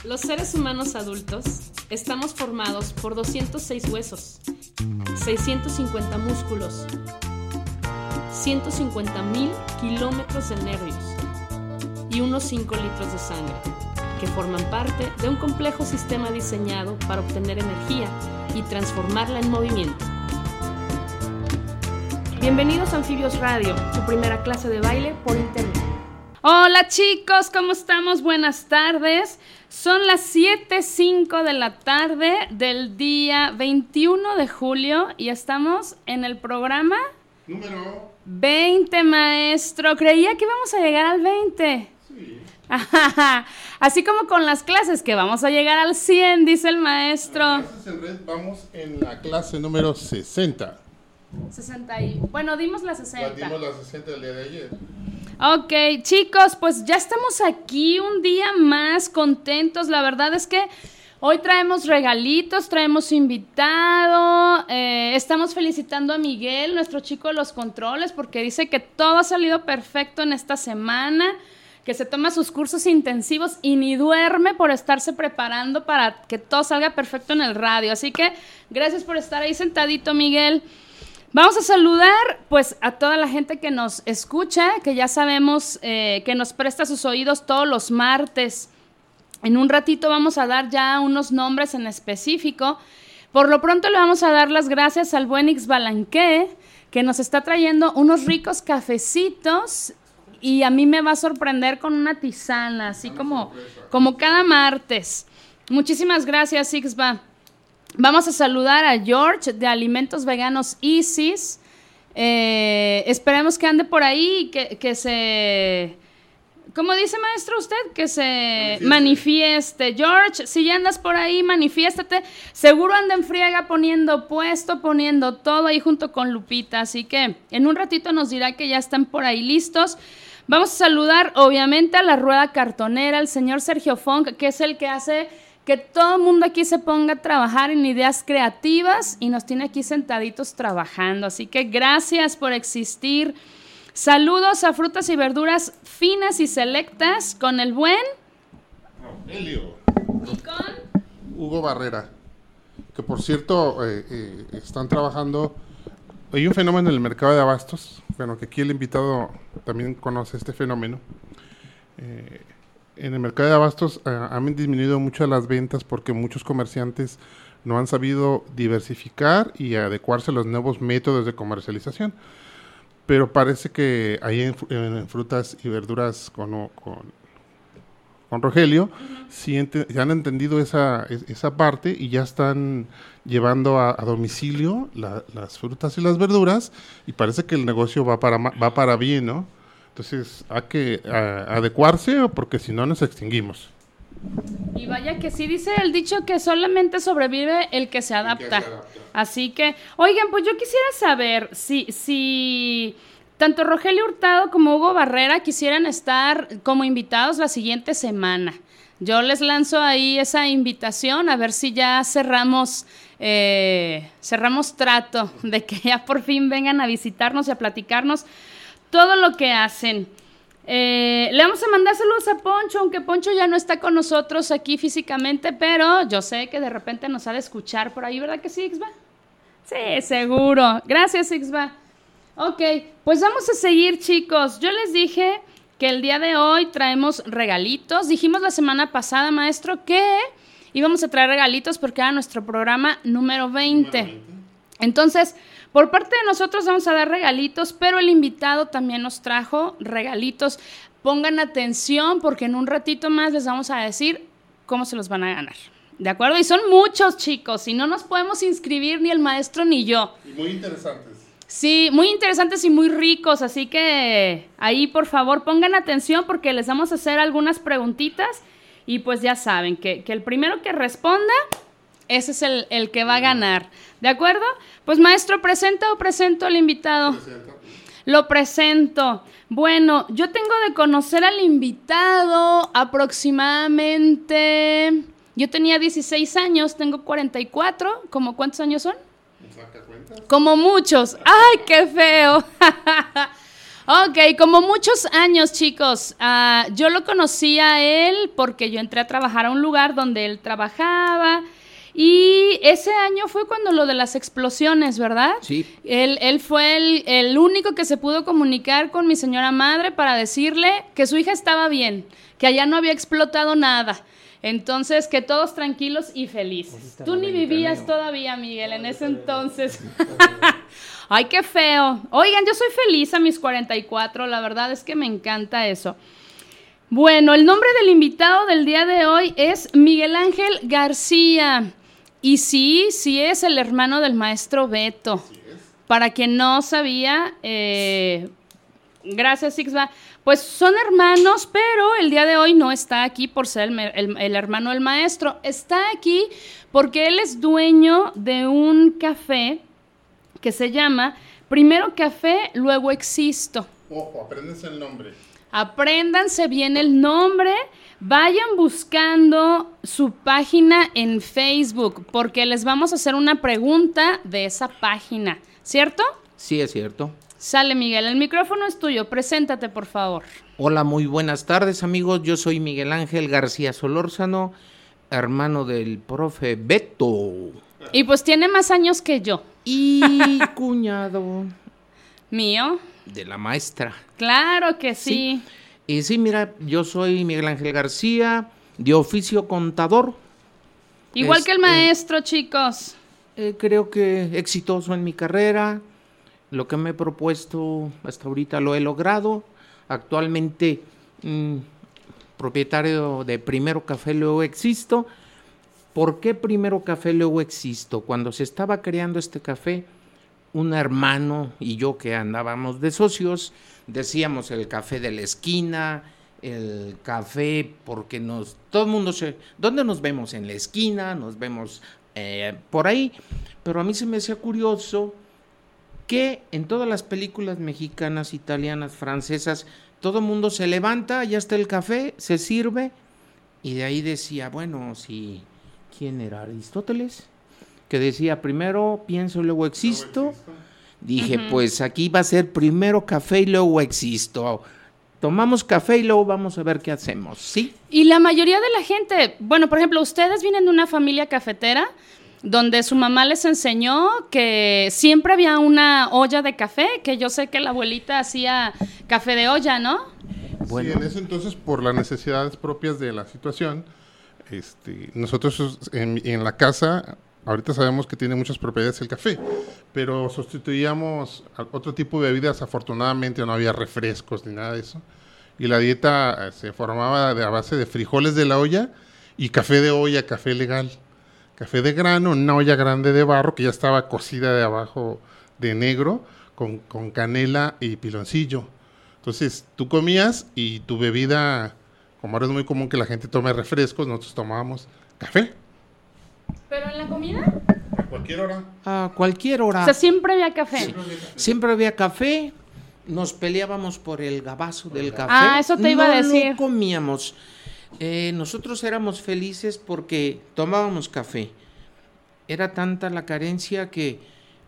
Los seres humanos adultos estamos formados por 206 huesos, 650 músculos, 150,000 kilómetros de nervios y unos 5 litros de sangre, que forman parte de un complejo sistema diseñado para obtener energía y transformarla en movimiento. Bienvenidos a Anfibios Radio, tu primera clase de baile por internet. Hola chicos, ¿cómo estamos? Buenas tardes. Son las 7:05 de la tarde del día 21 de julio y estamos en el programa número 20, maestro. Creía que íbamos a llegar al 20. Sí. Así como con las clases, que vamos a llegar al 100, dice el maestro. Clases en red, vamos en la clase número 60. 60 y... Bueno, dimos la 60. Dimos la 60 el día de ayer. Ok, chicos, pues ya estamos aquí un día más contentos. La verdad es que hoy traemos regalitos, traemos invitado. Estamos felicitando a Miguel, nuestro chico de los controles, porque dice que todo ha salido perfecto en esta semana, que se toma sus cursos intensivos y ni duerme por estarse preparando para que todo salga perfecto en el radio. Así que gracias por estar ahí sentadito, Miguel. Vamos a saludar pues a toda la gente que nos escucha, que ya sabemos que nos presta sus oídos todos los martes. En un ratito vamos a dar ya unos nombres en específico. Por lo pronto le vamos a dar las gracias al buen Ixbalanque, que nos está trayendo unos ricos cafecitos y a mí me va a sorprender con una tisana, así como cada martes. Muchísimas gracias, Ixba. Vamos a saludar a George de Alimentos Veganos Isis. Esperemos que ande por ahí y que se... ¿Cómo dice, maestro, usted? Que se manifieste. George, si ya andas por ahí, manifiéstate. Seguro anda en friega poniendo puesto, poniendo todo ahí junto con Lupita. Así que en un ratito nos dirá que ya están por ahí listos. Vamos a saludar, obviamente, a la rueda cartonera, al señor Sergio Funk, que es el que hace que todo el mundo aquí se ponga a trabajar en ideas creativas y nos tiene aquí sentaditos trabajando. Así que gracias por existir. Saludos a Frutas y Verduras Finas y Selectas con el buen Rogelio. Y con Hugo Barrera. Que por cierto, están trabajando. Hay un fenómeno en el mercado de abastos. Bueno, que aquí el invitado también conoce este fenómeno. En el mercado de abastos han disminuido mucho las ventas porque muchos comerciantes no han sabido diversificar y adecuarse a los nuevos métodos de comercialización. Pero parece que ahí en frutas y verduras con Rogelio sí han entendido esa parte y ya están llevando a domicilio las frutas y las verduras y parece que el negocio va para bien, ¿no? Entonces hay que adecuarse porque si no nos extinguimos. Y vaya que sí dice el dicho que solamente sobrevive el que se adapta. Así que, oigan, pues yo quisiera saber si tanto Rogelio Hurtado como Hugo Barrera quisieran estar como invitados la siguiente semana. Yo les lanzo ahí esa invitación a ver si ya cerramos trato de que ya por fin vengan a visitarnos y a platicarnos todo lo que hacen. Le vamos a mandar saludos a Poncho, aunque Poncho ya no está con nosotros aquí físicamente, pero yo sé que de repente nos ha de escuchar por ahí, ¿verdad que sí, Ixba? Sí, seguro. Gracias, Ixba. Ok, pues vamos a seguir, chicos. Yo les dije que el día de hoy traemos regalitos. Dijimos la semana pasada, maestro, que íbamos a traer regalitos porque era nuestro programa número 20. Entonces, por parte de nosotros vamos a dar regalitos, pero el invitado también nos trajo regalitos. Pongan atención porque en un ratito más les vamos a decir cómo se los van a ganar. ¿De acuerdo? Y son muchos, chicos, y no nos podemos inscribir ni el maestro ni yo. Y muy interesantes. Sí, muy interesantes y muy ricos, así que ahí por favor pongan atención porque les vamos a hacer algunas preguntitas y pues ya saben que el primero que responda, ese es el que va a ganar. ¿De acuerdo? Pues maestro, ¿presenta o presento al invitado? Presenta. Lo presento. Bueno, yo tengo de conocer al invitado aproximadamente... Yo tenía 16 años, tengo 44. ¿Cómo cuántos años son? ¿Saca cuentas? Como muchos. ¡Ay, qué feo! Ok, como muchos años, chicos, yo lo conocí a él porque yo entré a trabajar a un lugar donde él trabajaba y ese año fue cuando lo de las explosiones, ¿verdad? Sí. Él fue el único que se pudo comunicar con mi señora madre para decirle que su hija estaba bien, que allá no había explotado nada. Entonces, que todos tranquilos y felices. Tú ni vivías todavía, Miguel, en ese entonces. Ay, qué feo. Oigan, yo soy feliz a mis 44, la verdad es que me encanta eso. Bueno, el nombre del invitado del día de hoy es Miguel Ángel García. Y sí es el hermano del maestro Beto. Para quien no sabía, gracias, Ixba. Pues son hermanos, pero el día de hoy no está aquí por ser el hermano del maestro. Está aquí porque él es dueño de un café que se llama Primero Café, Luego Existo. Ojo, apréndense el nombre. Apréndanse bien el nombre. Vayan buscando su página en Facebook porque les vamos a hacer una pregunta de esa página, ¿cierto? Sí, es cierto. Sale, Miguel, el micrófono es tuyo, preséntate, por favor. Hola, muy buenas tardes, amigos. Yo soy Miguel Ángel García Solórzano, hermano del profe Beto. Y pues tiene más años que yo. Y cuñado ¿Mío? de la maestra. Claro que sí. Y sí, mira, yo soy Miguel Ángel García, de oficio contador. Igual que el maestro, chicos. Creo que exitoso en mi carrera. Lo que me he propuesto hasta ahorita lo he logrado. Actualmente propietario de Primero Café, Luego Existo. ¿Por qué Primero Café, Luego Existo? Cuando se estaba creando este café, un hermano y yo que andábamos de socios, decíamos el café de la esquina, el café porque todo el mundo ¿dónde nos vemos? En la esquina, nos vemos por ahí. Pero a mí se me hacía curioso que en todas las películas mexicanas, italianas, francesas, todo el mundo se levanta, ya está el café, se sirve, y de ahí decía, bueno, si ¿quién era? Aristóteles, que decía, primero pienso, luego existo. Dije, pues aquí va a ser primero café y luego existo. Tomamos café y luego vamos a ver qué hacemos, ¿sí? Y la mayoría de la gente, bueno, por ejemplo, ustedes vienen de una familia cafetera, donde su mamá les enseñó que siempre había una olla de café, que yo sé que la abuelita hacía café de olla, ¿no? Bueno. Sí, en ese entonces, por las necesidades propias de la situación, nosotros en la casa, ahorita sabemos que tiene muchas propiedades el café, pero sustituíamos a otro tipo de bebidas. Afortunadamente no había refrescos ni nada de eso, y la dieta se formaba a base de frijoles de la olla y café de olla, café legal. Café de grano, una olla grande de barro que ya estaba cocida de abajo de negro con canela y piloncillo. Entonces tú comías y tu bebida, como ahora es muy común que la gente tome refrescos, nosotros tomábamos café. ¿Pero en la comida? A cualquier hora. A cualquier hora. O sea, siempre había café. Sí. Siempre había café. Nos peleábamos por el gabazo del café. Ah, eso te iba a decir. No comíamos. Nosotros éramos felices porque tomábamos café. Era tanta la carencia que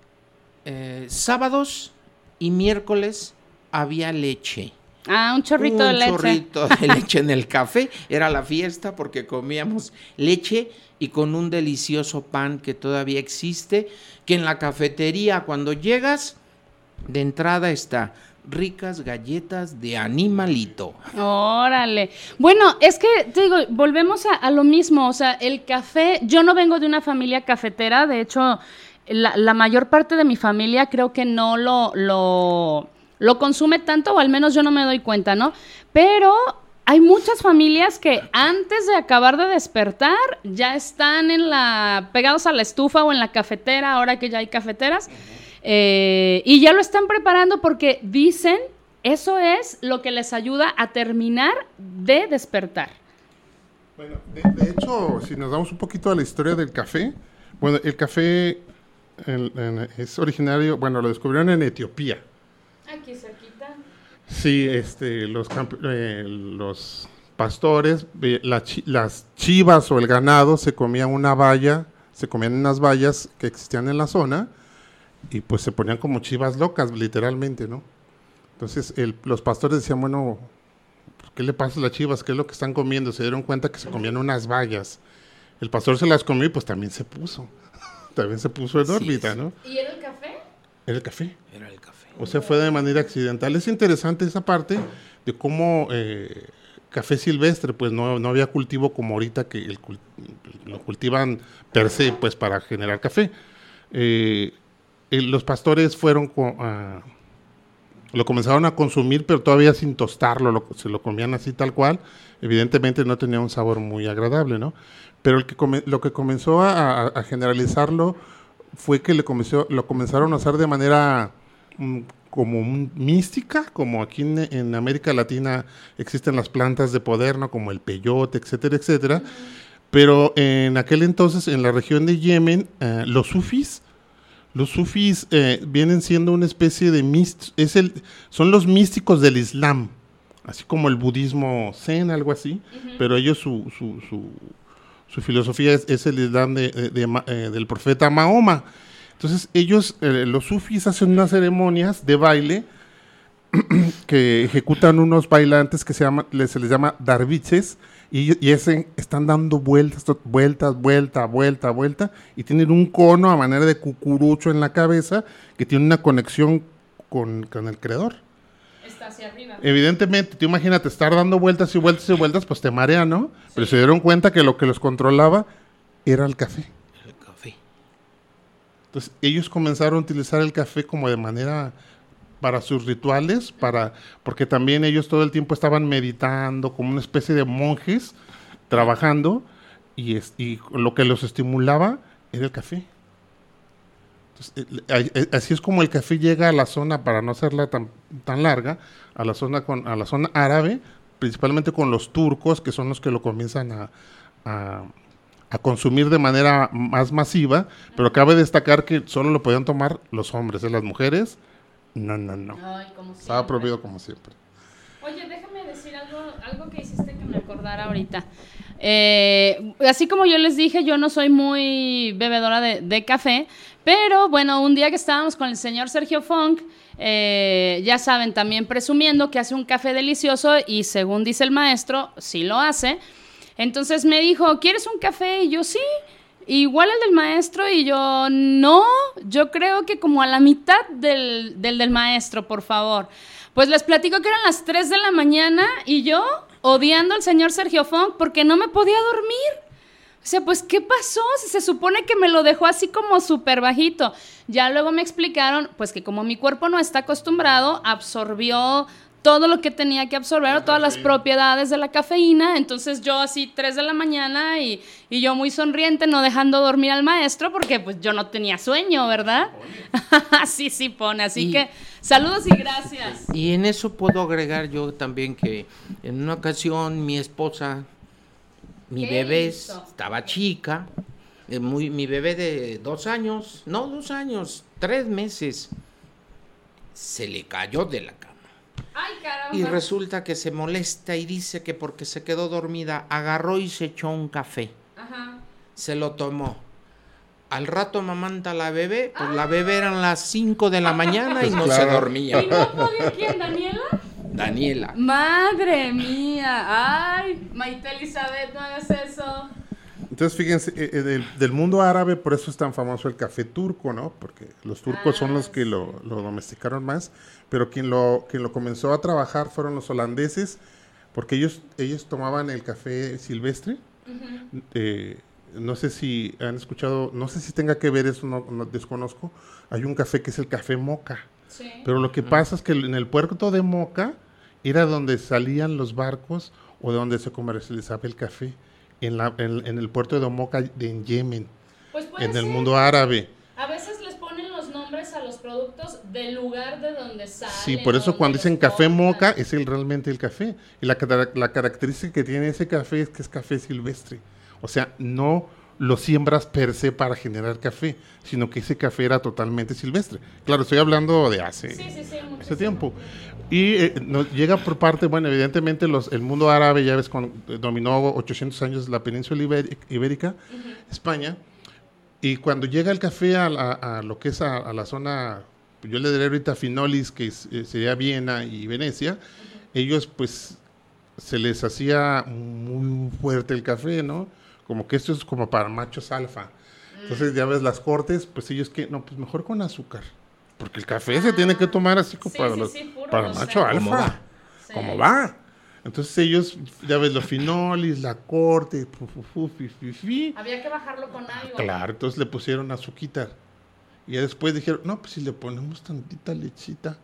sábados y miércoles había leche. Ah, un chorrito de leche. Un chorrito de leche en el café. Era la fiesta porque comíamos leche y con un delicioso pan que todavía existe, que en la cafetería cuando llegas, de entrada está ricas galletas de animalito. Órale. Bueno, es que, te digo, volvemos a lo mismo, o sea, el café, yo no vengo de una familia cafetera, de hecho, la mayor parte de mi familia creo que no lo consume tanto, o al menos yo no me doy cuenta, ¿no? Pero hay muchas familias que antes de acabar de despertar ya están pegados a la estufa o en la cafetera, ahora que ya hay cafeteras. Y ya lo están preparando porque dicen, eso es lo que les ayuda a terminar de despertar. Bueno, de hecho, si nos damos un poquito a la historia del café, bueno, el café es originario, bueno, lo descubrieron en Etiopía. Aquí cerquita. Sí, los pastores, las chivas o el ganado se comían unas vallas que existían en la zona, y pues se ponían como chivas locas, literalmente, ¿no? Entonces los pastores decían, bueno, ¿qué le pasa a las chivas? ¿Qué es lo que están comiendo? Se dieron cuenta que se comían unas bayas. El pastor se las comió y pues también se puso. También se puso en órbita, ¿no? ¿Y era el café? Era el café. Era el café. O sea, fue de manera accidental. Es interesante esa parte de cómo café silvestre, pues no había cultivo como ahorita que lo cultivan per se, pues para generar café. Los pastores lo comenzaron a consumir, pero todavía sin tostarlo, se lo comían así tal cual. Evidentemente no tenía un sabor muy agradable, ¿no? Pero lo que comenzó a generalizarlo fue que lo comenzaron a hacer de manera como mística, como aquí en América Latina existen las plantas de poder, ¿no? Como el peyote, etcétera, etcétera. Pero en aquel entonces, en la región de Yemen, los sufís vienen siendo una especie de son los místicos del Islam, así como el budismo zen, algo así, pero ellos su filosofía es el Islam del profeta Mahoma. Entonces ellos, los sufís, hacen unas ceremonias de baile que ejecutan unos bailantes que se les llama darwiches, y están dando vuelta, y tienen un cono a manera de cucurucho en la cabeza que tiene una conexión con el creador. Está hacia arriba. Evidentemente, tú imagínate estar dando vueltas y vueltas y vueltas, pues te marea, ¿no? Sí. Pero se dieron cuenta que lo que los controlaba era el café. El café. Entonces ellos comenzaron a utilizar el café como de manera para sus rituales, porque también ellos todo el tiempo estaban meditando como una especie de monjes, trabajando, y lo que los estimulaba era el café. Entonces, así es como el café llega a la zona, para no hacerla tan larga, a la zona árabe, principalmente con los turcos, que son los que lo comienzan a consumir de manera más masiva, pero cabe destacar que solo lo podían tomar los hombres, las mujeres. No. Ay, como estaba prohibido como siempre. Oye, déjame decir algo que hiciste que me acordara ahorita. Así como yo les dije, yo no soy muy bebedora de café, pero bueno, un día que estábamos con el señor Sergio Funk, ya saben, también presumiendo que hace un café delicioso y según dice el maestro, sí lo hace. Entonces me dijo, ¿quieres un café? Y yo, sí. Igual el del maestro, y yo, no, yo creo que como a la mitad del maestro, por favor. Pues les platico que eran las 3 de la mañana y yo odiando al señor Sergio Funk porque no me podía dormir. O sea, pues, ¿qué pasó? Si se supone que me lo dejó así como súper bajito. Ya luego me explicaron, pues, que como mi cuerpo no está acostumbrado, absorbió todo lo que tenía que absorber, todas las propiedades de la cafeína. Entonces yo así 3 de la mañana y yo muy sonriente, no dejando dormir al maestro porque pues yo no tenía sueño, ¿verdad? Sí pone, así que saludos y gracias. Y en eso puedo agregar yo también que en una ocasión mi esposa, mi bebé estaba chica, mi bebé de 2 años, 3 meses, se le cayó de la cama. Ay, caramba. Y resulta que se molesta y dice que porque se quedó dormida, agarró y se echó un café. Ajá. Se lo tomó. Al rato mamanta la bebé, pues la bebé eran las 5 de la mañana y no se dormía. ¿Y no podía quién, Daniela? Daniela. Madre mía. Ay, Maite Elizabeth, no hagas eso. Entonces, fíjense, del mundo árabe, por eso es tan famoso el café turco, ¿no? Porque los turcos son los que lo domesticaron más, pero quien lo comenzó a trabajar fueron los holandeses, porque ellos tomaban el café silvestre. No sé si han escuchado, no sé si tenga que ver eso, no desconozco. Hay un café que es el café moca. Sí. Pero lo que pasa es que en el puerto de Moca era donde salían los barcos o de donde se comercializaba el café. En el puerto de Moca en Yemen, pues en el mundo árabe. A veces les ponen los nombres a los productos del lugar de donde salen. Sí, por eso cuando dicen café Moca es realmente el café. Y la característica que tiene ese café es que es café silvestre. O sea, no lo siembras per se para generar café, sino que ese café era totalmente silvestre. Claro, estoy hablando de hace tiempo. Y nos llega por parte, bueno, evidentemente el mundo árabe, ya ves, dominó 800 años la península ibérica, España, y cuando llega el café a lo que es a la zona yo le diré ahorita Finolis, que sería Viena y Venecia, ellos pues se les hacía muy fuerte el café, ¿no? Como que esto es como para machos alfa. Entonces ya ves las cortes, pues ellos que, no, pues mejor con azúcar. Porque el café se tiene que tomar así como para macho alfa. ¿Cómo va? Entonces ellos, ya ves, los finolis, la corte, había que bajarlo con algo. Claro, entonces le pusieron azuquitar. Y ya después dijeron, no, pues si le ponemos tantita lechita.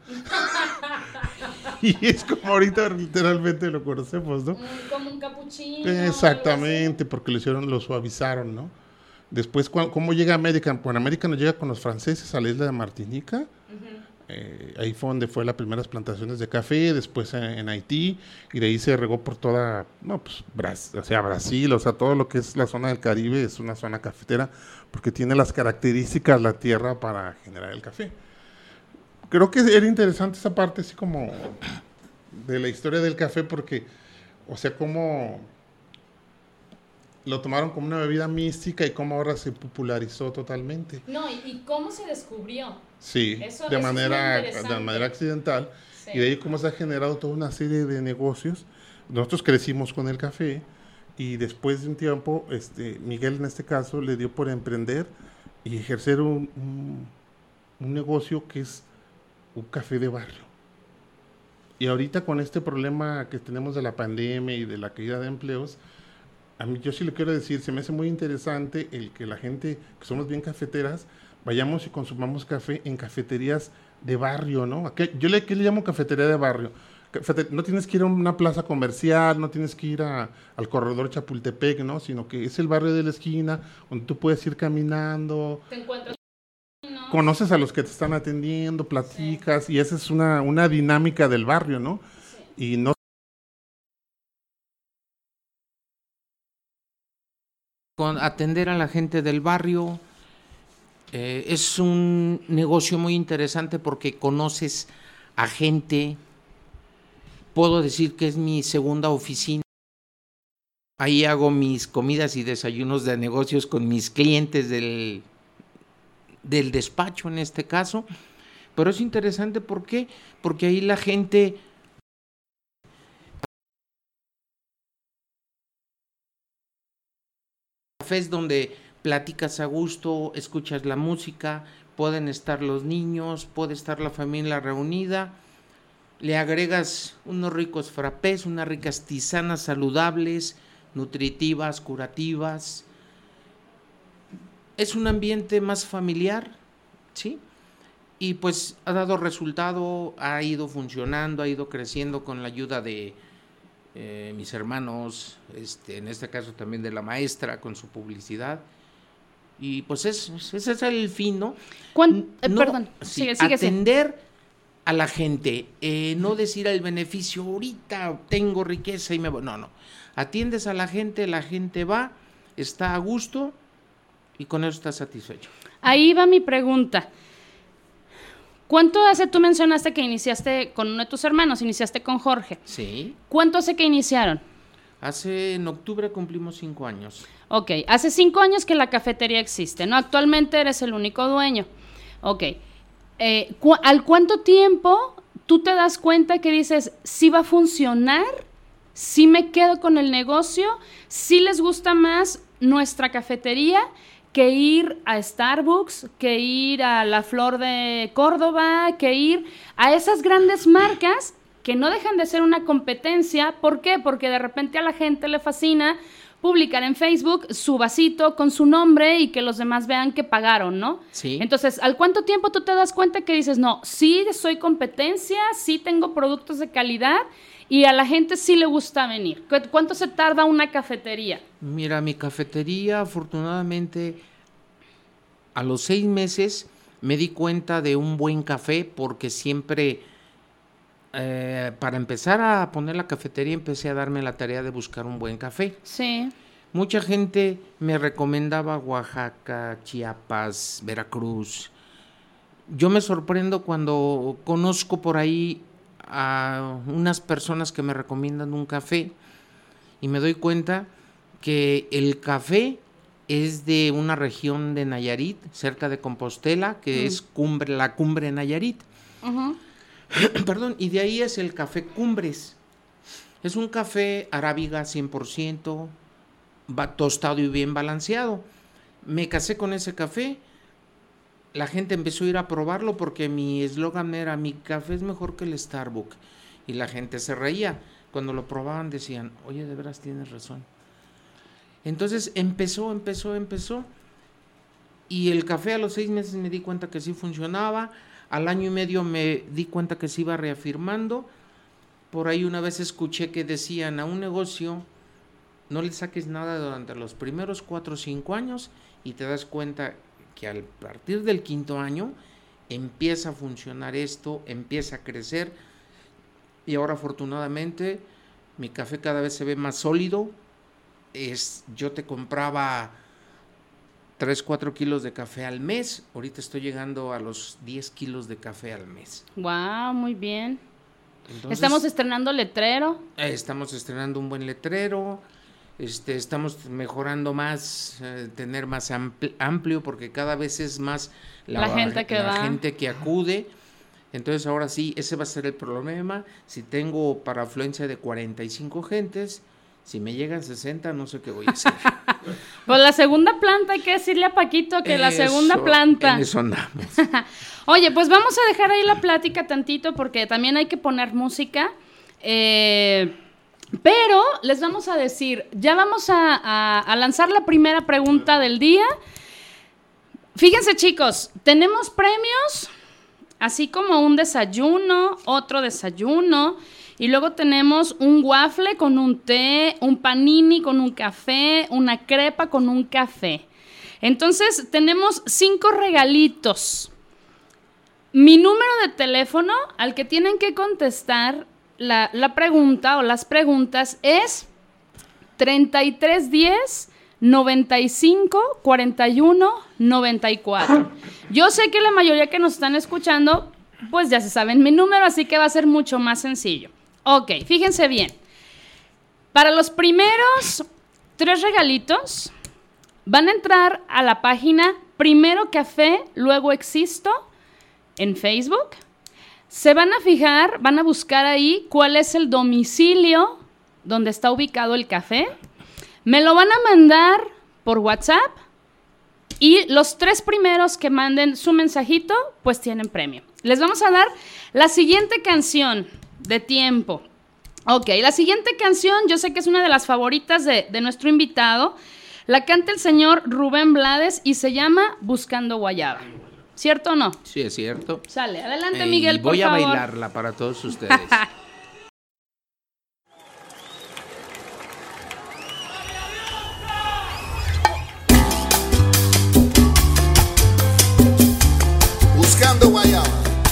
Y es como ahorita literalmente lo conocemos, ¿no? Como un capuchino. Exactamente, porque lo suavizaron, ¿no? Después, ¿cómo llega América? Bueno, América nos llega con los franceses a la isla de Martinica. Ahí fue donde fue las primeras plantaciones de café, después en Haití, y de ahí se regó por toda, no, pues, Brasil, o sea, todo lo que es la zona del Caribe es una zona cafetera, porque tiene las características la tierra para generar el café. Creo que era interesante esa parte, así como de la historia del café, porque, o sea, cómo lo tomaron como una bebida mística y cómo ahora se popularizó totalmente. No, y cómo se descubrió. Sí, de manera accidental. Sí. Y de ahí cómo se ha generado toda una serie de negocios. Nosotros crecimos con el café y después de un tiempo, Miguel en este caso le dio por emprender y ejercer un negocio que es un café de barrio. Y ahorita con este problema que tenemos de la pandemia y de la caída de empleos, a mí yo sí le quiero decir, se me hace muy interesante el que la gente que somos bien cafeteras vayamos y consumamos café en cafeterías de barrio, ¿no? ¿Qué le llamo cafetería de barrio? No tienes que ir a una plaza comercial, no tienes que ir al corredor Chapultepec, ¿no? Sino que es el barrio de la esquina donde tú puedes ir caminando. Te encuentras, ¿no? Conoces a los que te están atendiendo, platicas, y esa es una dinámica del barrio, ¿no? Sí. Y no con atender a la gente del barrio. Es un negocio muy interesante porque conoces a gente. Puedo decir que es mi segunda oficina. Ahí hago mis comidas y desayunos de negocios con mis clientes del despacho en este caso. Pero es interesante, ¿por qué? Porque ahí la gente cafés donde platicas a gusto, escuchas la música, pueden estar los niños, puede estar la familia reunida, le agregas unos ricos frappés, unas ricas tisanas saludables, nutritivas, curativas. Es un ambiente más familiar, ¿sí? Y pues ha dado resultado, ha ido funcionando, ha ido creciendo con la ayuda de mis hermanos, en este caso también de la maestra con su publicidad. Y pues ese es el fin, ¿no? Perdón, sigue. Atender a la gente, no decir el beneficio, ahorita tengo riqueza y me voy. No. Atiendes a la gente va, está a gusto y con eso está satisfecho. Ahí va mi pregunta. ¿Cuánto hace, tú mencionaste que iniciaste con uno de tus hermanos, iniciaste con Jorge? Sí. ¿Cuánto hace que iniciaron? En octubre cumplimos 5 años. Ok, hace 5 años que la cafetería existe, ¿no? Actualmente eres el único dueño. Ok, ¿al cuánto tiempo tú te das cuenta que dices, sí va a funcionar, sí me quedo con el negocio, sí les gusta más nuestra cafetería que ir a Starbucks, que ir a La Flor de Córdoba, que ir a esas grandes marcas que no dejan de ser una competencia? ¿Por qué? Porque de repente a la gente le fascina publicar en Facebook su vasito con su nombre y que los demás vean que pagaron, ¿no? Sí. Entonces, ¿al cuánto tiempo tú te das cuenta que dices, no, sí soy competencia, sí tengo productos de calidad y a la gente sí le gusta venir? ¿Cuánto se tarda una cafetería? Mira, mi cafetería, afortunadamente, a los 6 meses me di cuenta de un buen café porque siempre... para empezar a poner la cafetería empecé a darme la tarea de buscar un buen café. Sí. Mucha gente me recomendaba Oaxaca, Chiapas, Veracruz. Yo me sorprendo cuando conozco por ahí a unas personas que me recomiendan un café y me doy cuenta que el café es de una región de Nayarit, cerca de Compostela, que es la Cumbre Nayarit. Perdón, y de ahí es el café Cumbres. Es un café arábiga 100%, tostado y bien balanceado. Me casé con ese café. La gente empezó a ir a probarlo porque mi eslogan era: mi café es mejor que el Starbucks. Y la gente se reía. Cuando lo probaban decían: oye, de veras tienes razón. Entonces empezó. Y el café a los 6 meses me di cuenta que sí funcionaba. Al año y medio me di cuenta que se iba reafirmando. Por ahí una vez escuché que decían: a un negocio no le saques nada durante los primeros 4 o 5 años y te das cuenta que a partir del 5.º año empieza a funcionar esto, empieza a crecer. Y ahora afortunadamente mi café cada vez se ve más sólido. Yo te compraba 3-4 kilos de café al mes. Ahorita estoy llegando a los 10 kilos de café al mes. Wow, muy bien. Entonces, estamos estrenando letrero. Estamos estrenando un buen letrero. Estamos mejorando más, tener más amplio, porque cada vez es más la gente que acude. Entonces ahora sí, ese va a ser el problema. Si tengo para afluencia de 45 gentes, si me llegan 60, no sé qué voy a hacer. Pues la segunda planta, hay que decirle a Paquito que la segunda planta. En eso andamos. Oye, pues vamos a dejar ahí la plática tantito porque también hay que poner música. Pero les vamos a decir, ya vamos a lanzar la primera pregunta del día. Fíjense, chicos, tenemos premios, así como un desayuno, otro desayuno, y luego tenemos un waffle con un té, un panini con un café, una crepa con un café. Entonces, tenemos 5 regalitos. Mi número de teléfono al que tienen que contestar la pregunta o las preguntas es 3310 95 41 94. Yo sé que la mayoría que nos están escuchando, pues ya se saben mi número, así que va a ser mucho más sencillo. Ok, fíjense bien. Para los primeros 3 regalitos, van a entrar a la página Primero Café, Luego Existo en Facebook. Se van a fijar, van a buscar ahí cuál es el domicilio donde está ubicado el café. Me lo van a mandar por WhatsApp y los 3 primeros que manden su mensajito, pues tienen premio. Les vamos a dar la siguiente canción de tiempo. Ok, la siguiente canción yo sé que es una de las favoritas de nuestro invitado. La canta el señor Rubén Blades y se llama Buscando Guayaba. ¿Cierto o no? Sí, es cierto. Sale, adelante Miguel, por favor. Voy a bailarla para todos ustedes. Buscando Guayaba.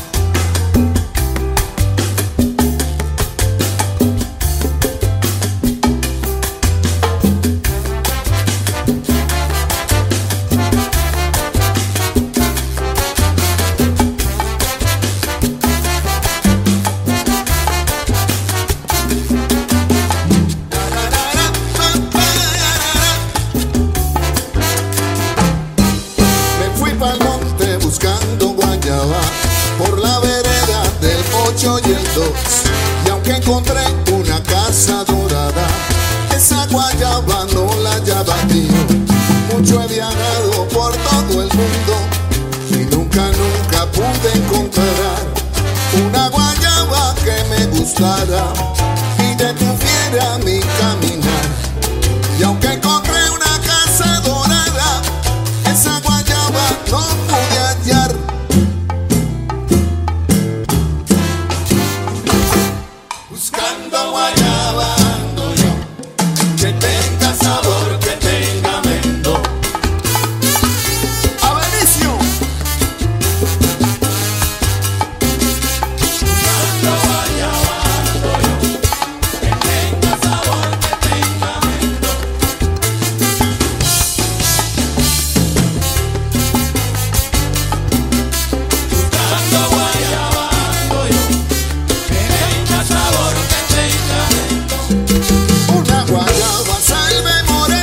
Por la vereda del 8 y el 2, y aunque encontré una casa dorada, esa guayaba no la hallaba tío. Mucho he viajado por todo el mundo y nunca pude encontrar una guayaba que me gustara y detuviera mi caminar. Y aunque encontré una casa dorada, esa guayaba no pude hallar. Buscando guayaba ando yo, que tenga sabor, que tenga mendo. ¡A Benicio! Buscando guayaba ando yo, que tenga sabor, que tenga mendo. Buscando guayaba ando yo, que tenga sabor. Una guayaba salve morena.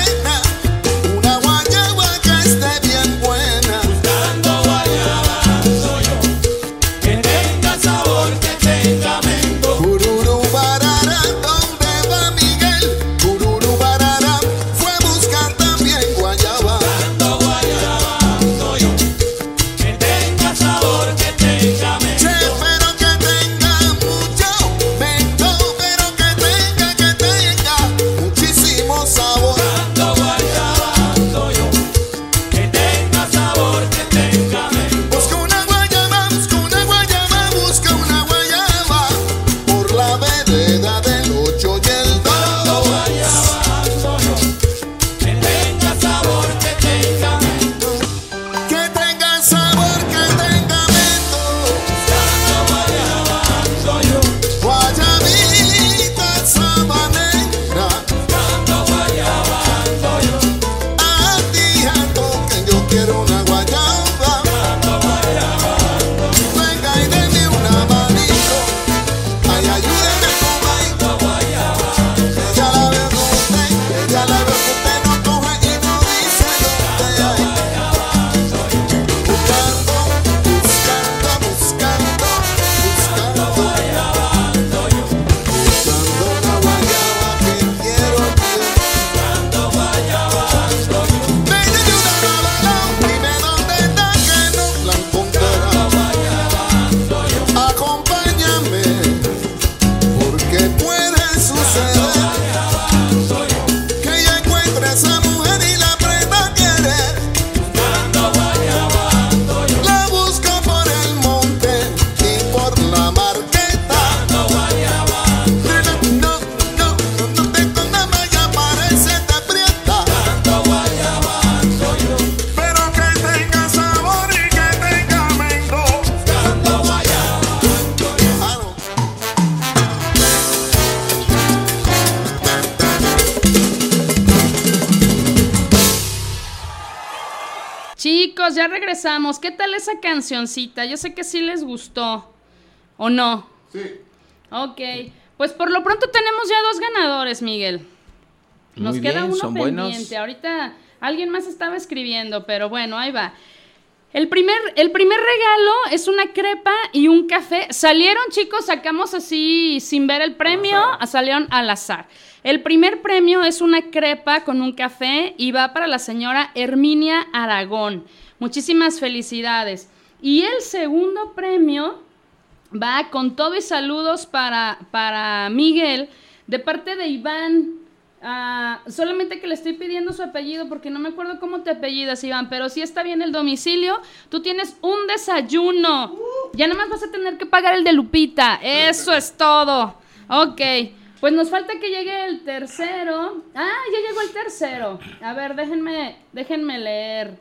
Chicos, ya regresamos. ¿Qué tal esa cancioncita? Yo sé que sí les gustó. ¿O no? Sí. Ok. Pues por lo pronto tenemos ya 2 ganadores, Miguel. Nos Muy queda bien, uno son pendiente. buenos. Ahorita alguien más estaba escribiendo, pero bueno, ahí va. El primer regalo es una crepa y un café. Salieron, chicos, sacamos así sin ver el premio, salieron al azar. El primer premio es una crepa con un café y va para la señora Herminia Aragón. Muchísimas felicidades. Y el segundo premio va con todo y saludos para Miguel, de parte de Iván. Solamente que le estoy pidiendo su apellido porque no me acuerdo cómo te apellidas, Iván, pero sí está bien el domicilio. Tú tienes un desayuno. Ya nada más vas a tener que pagar el de Lupita. Eso es todo. Ok, pues nos falta que llegue el tercero. Ya llegó el tercero. A ver, déjenme leer.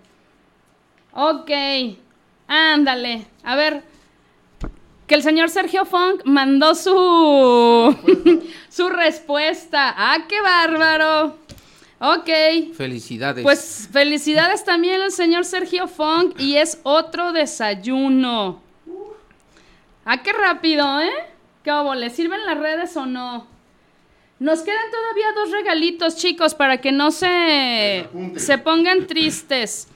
Ok, ándale. A ver, que el señor Sergio Funk mandó su respuesta. ¡Qué bárbaro! Ok. Felicidades. Pues felicidades también al señor Sergio Funk y es otro desayuno. ¡Qué rápido, eh! ¿Qué hubo? ¿Le sirven las redes o no? Nos quedan todavía 2 regalitos, chicos, para que no se pongan tristes.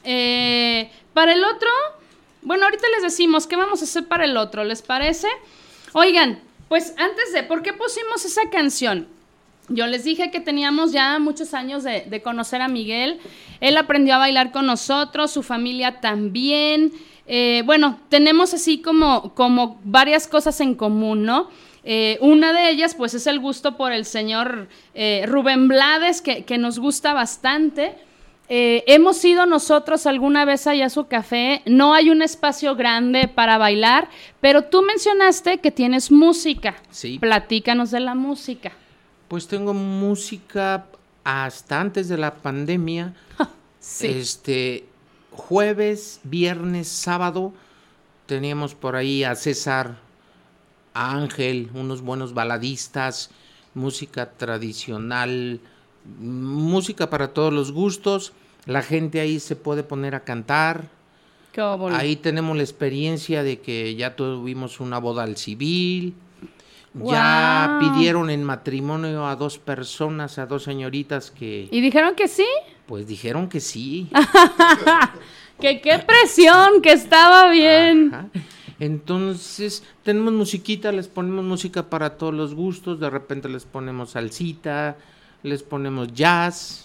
Para el otro... Bueno, ahorita les decimos qué vamos a hacer para el otro, ¿les parece? Oigan, pues ¿por qué pusimos esa canción? Yo les dije que teníamos ya muchos años de conocer a Miguel. Él aprendió a bailar con nosotros, su familia también. Bueno, tenemos así como varias cosas en común, ¿no? Una de ellas, pues, es el gusto por el señor Rubén Blades, que nos gusta bastante. Hemos ido nosotros alguna vez allá a su café. No hay un espacio grande para bailar, pero tú mencionaste que tienes música. Sí. Platícanos de la música. Pues tengo música hasta antes de la pandemia. Sí. Jueves, viernes, sábado teníamos por ahí a César, a Ángel, unos buenos baladistas, música tradicional, música para todos los gustos. La gente ahí se puede poner a cantar. Qué bonito. Ahí tenemos la experiencia de que ya tuvimos una boda al civil. Wow. Ya pidieron en matrimonio a 2 personas, a 2 señoritas que... ¿Y dijeron que sí? Pues dijeron que sí. Que qué presión, que estaba bien. Ajá. Entonces, tenemos musiquita, les ponemos música para todos los gustos. De repente les ponemos salsita, les ponemos jazz.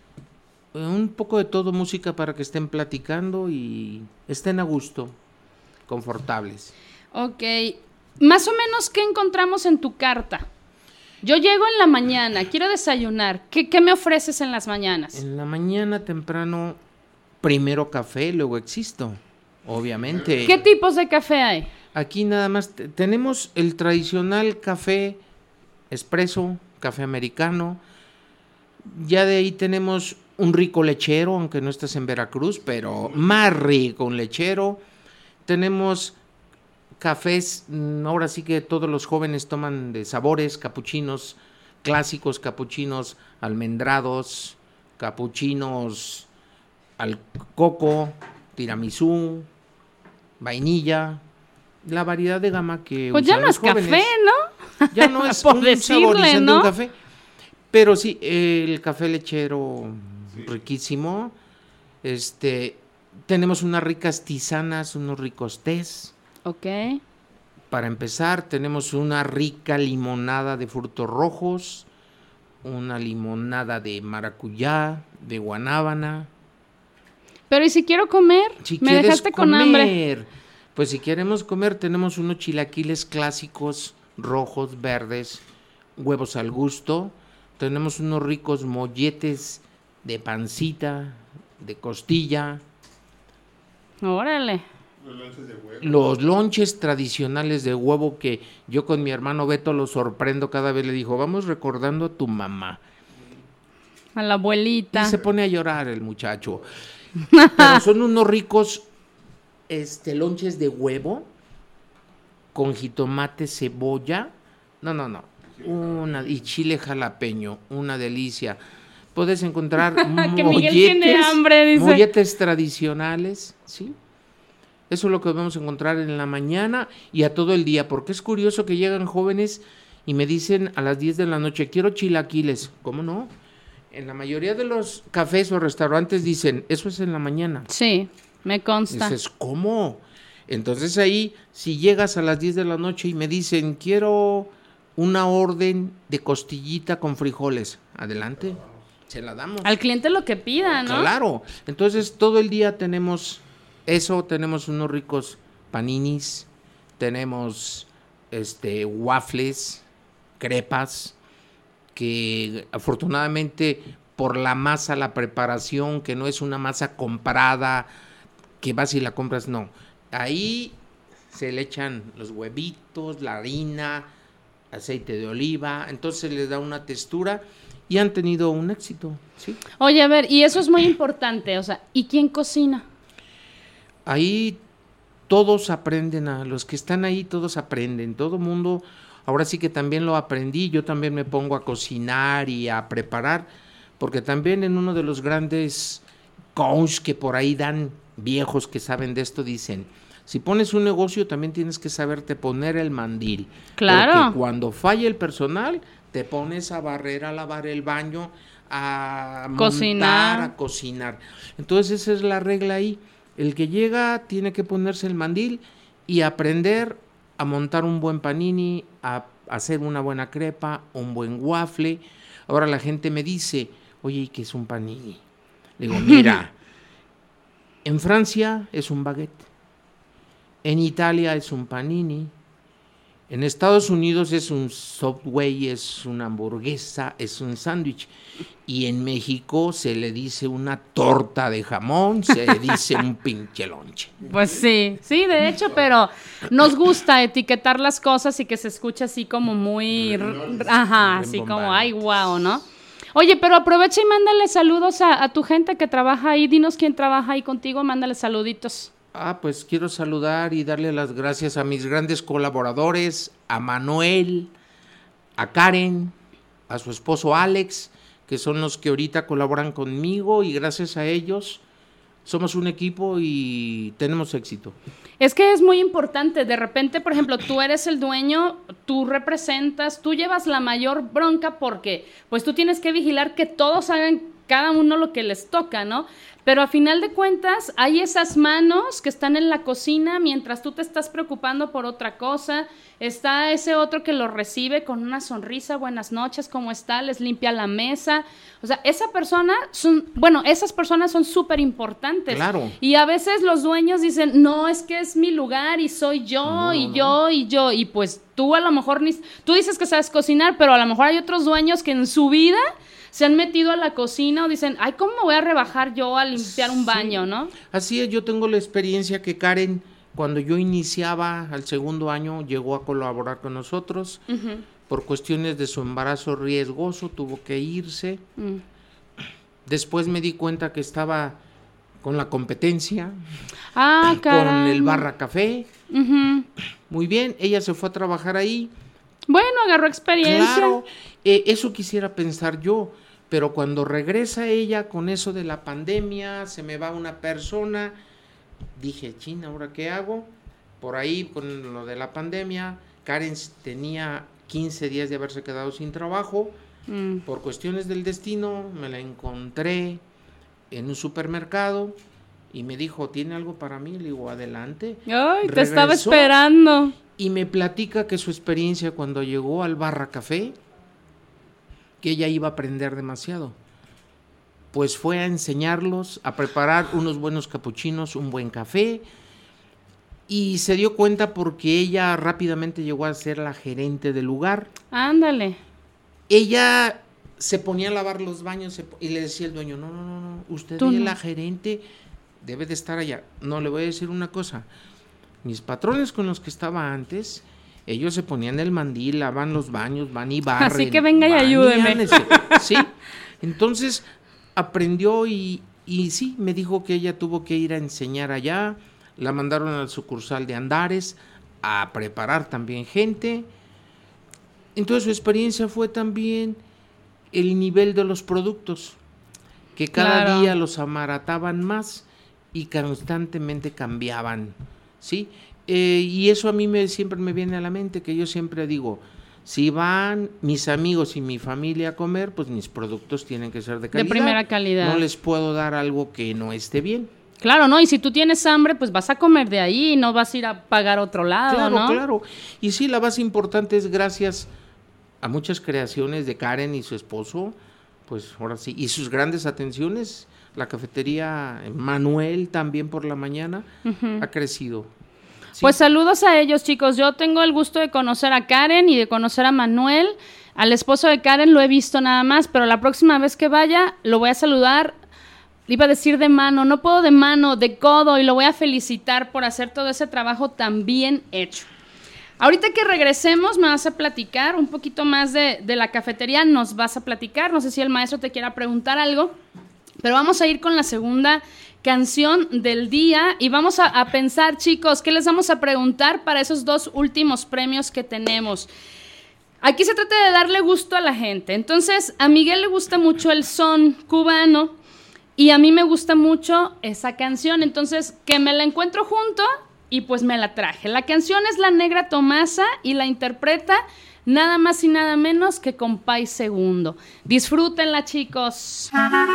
Un poco de todo, música para que estén platicando y estén a gusto, confortables. Ok. Más o menos, ¿qué encontramos en tu carta? Yo llego en la mañana, quiero desayunar. ¿Qué me ofreces en las mañanas? En la mañana temprano, primero café, luego existo, obviamente. ¿Qué tipos de café hay? Aquí nada más tenemos el tradicional café espresso, café americano. Ya de ahí tenemos un rico lechero, aunque no estés en Veracruz, pero más rico un lechero. Tenemos cafés, ahora sí que todos los jóvenes toman de sabores, capuchinos clásicos, capuchinos almendrados, capuchinos al coco, tiramisú, vainilla, la variedad de gama que pues usan ya no los es jóvenes. café, ¿no? Ya no es Por un decirle, saborizante ¿no? un café, pero sí, el café lechero riquísimo. Tenemos unas ricas tisanas, unos ricos tés. Ok. Para empezar, tenemos una rica limonada de frutos rojos, una limonada de maracuyá, de guanábana. Pero ¿y si quiero comer? Si Me quieres dejaste comer, con hambre. pues si queremos comer, tenemos unos chilaquiles clásicos, rojos, verdes, huevos al gusto. Tenemos unos ricos molletes de pancita, de costilla. Órale. Los lonches tradicionales de huevo que yo con mi hermano Beto lo sorprendo cada vez. Le dijo, vamos recordando a tu mamá. A la abuelita. Y se pone a llorar el muchacho. Pero son unos ricos lonches de huevo con jitomate, cebolla. No. Y chile jalapeño, una delicia. puedes encontrar Que Miguel tiene hambre, dice. molletes tradicionales, ¿sí? Eso es lo que vamos a encontrar en la mañana y a todo el día, porque es curioso que llegan jóvenes y me dicen a las 10 de la noche, quiero chilaquiles. ¿Cómo no? En la mayoría de los cafés o restaurantes dicen, eso es en la mañana. Sí, me consta. Dices, ¿cómo? Entonces ahí, si llegas a las 10 de la noche y me dicen, quiero una orden de costillita con frijoles, adelante, se la damos. Al cliente lo que pida, ¿no? Claro, entonces todo el día tenemos eso, tenemos unos ricos paninis, tenemos waffles, crepas, que afortunadamente por la masa, la preparación, que no es una masa comprada, que vas y la compras, no. Ahí se le echan los huevitos, la harina, aceite de oliva, entonces les da una textura y han tenido un éxito, ¿sí? Oye, a ver, y eso es muy importante, o sea, ¿y quién cocina? Ahí todos aprenden, a los que están ahí todos aprenden, todo mundo, ahora sí que también lo aprendí, yo también me pongo a cocinar y a preparar, porque también en uno de los grandes coach que por ahí dan viejos que saben de esto dicen, si pones un negocio también tienes que saberte poner el mandil. Claro. Porque cuando falla el personal, te pones a barrer, a lavar el baño, a montar, a cocinar. Entonces esa es la regla ahí. El que llega tiene que ponerse el mandil y aprender a montar un buen panini, a hacer una buena crepa, un buen waffle. Ahora la gente me dice, oye, ¿y qué es un panini? Le digo, mira, en Francia es un baguette, en Italia es un panini, en Estados Unidos es un Subway, es una hamburguesa, es un sándwich. Y en México se le dice una torta de jamón, se dice un pinche lonche. Pues sí, de hecho, pero nos gusta etiquetar las cosas y que se escuche así como muy... así como, ay, wow, ¿no? Oye, pero aprovecha y mándale saludos a tu gente que trabaja ahí. Dinos quién trabaja ahí contigo, mándale saluditos. Pues quiero saludar y darle las gracias a mis grandes colaboradores, a Manuel, a Karen, a su esposo Alex, que son los que ahorita colaboran conmigo y gracias a ellos somos un equipo y tenemos éxito. Es que es muy importante, de repente, por ejemplo, tú eres el dueño, tú representas, tú llevas la mayor bronca porque pues tú tienes que vigilar que todos hagan cada uno lo que les toca, ¿no? Pero a final de cuentas hay esas manos que están en la cocina mientras tú te estás preocupando por otra cosa, está ese otro que lo recibe con una sonrisa, buenas noches, ¿cómo está? Les limpia la mesa, o sea, esas personas son súper importantes. Claro. Y a veces los dueños dicen, no, es que es mi lugar y soy yo, y pues tú a lo mejor, tú dices que sabes cocinar, pero a lo mejor hay otros dueños que en su vida se han metido a la cocina o dicen, ay, ¿cómo me voy a rebajar yo a limpiar un baño, no? Así es, yo tengo la experiencia que Karen, cuando yo iniciaba al segundo año, llegó a colaborar con nosotros. Uh-huh. Por cuestiones de su embarazo riesgoso, tuvo que irse. Después me di cuenta que estaba con la competencia, con el Barra Café. Uh-huh. Muy bien, ella se fue a trabajar ahí. Bueno, agarró experiencia. Claro, eso quisiera pensar yo, pero cuando regresa ella con eso de la pandemia, se me va una persona, dije, China, ¿ahora qué hago? Por ahí, con lo de la pandemia, Karen tenía 15 días de haberse quedado sin trabajo. Por cuestiones del destino, me la encontré en un supermercado y me dijo, ¿tiene algo para mí? Le digo, adelante. Ay, te estaba esperando. Y me platica que su experiencia cuando llegó al Barra Café, que ella iba a aprender demasiado. Pues fue a enseñarlos a preparar unos buenos capuchinos, un buen café, y se dio cuenta porque ella rápidamente llegó a ser la gerente del lugar. Ándale. Ella se ponía a lavar los baños y le decía el dueño, no, usted es la gerente, debe de estar allá. No, le voy a decir una cosa. Mis patrones con los que estaba antes, ellos se ponían el mandil, lavan los baños, van y barren. Así que venga y ayúdeme. Sí, entonces aprendió y sí, me dijo que ella tuvo que ir a enseñar allá, la mandaron al sucursal de Andares a preparar también gente. Entonces su experiencia fue también el nivel de los productos. que cada Claro. día los amarataban más y constantemente cambiaban, ¿sí? Y eso a mí siempre me viene a la mente, que yo siempre digo, si van mis amigos y mi familia a comer, pues mis productos tienen que ser de calidad. De primera calidad. No les puedo dar algo que no esté bien. Claro, ¿no? Y si tú tienes hambre, pues vas a comer de ahí y no vas a ir a pagar a otro lado, Claro, ¿no? claro. Y sí, la base importante es gracias a muchas creaciones de Karen y su esposo, pues ahora sí, y sus grandes atenciones, la cafetería Manuel también por la mañana ha crecido. Sí. Pues saludos a ellos, chicos. Yo tengo el gusto de conocer a Karen y de conocer a Manuel. Al esposo de Karen lo he visto nada más, pero la próxima vez que vaya lo voy a saludar. Iba a decir de mano, no puedo de mano, de codo, y lo voy a felicitar por hacer todo ese trabajo tan bien hecho. Ahorita que regresemos me vas a platicar un poquito más de la cafetería, nos vas a platicar, no sé si el maestro te quiera preguntar algo, pero vamos a ir con la segunda canción del día y vamos a pensar, chicos, ¿qué les vamos a preguntar para esos 2 últimos premios que tenemos? Aquí se trata de darle gusto a la gente. Entonces, a Miguel le gusta mucho el son cubano y a mí me gusta mucho esa canción. Entonces, que me la encuentro junto y pues me la traje. La canción es La Negra Tomasa y la interpreta nada más y nada menos que Compay Segundo. Disfrútenla, chicos.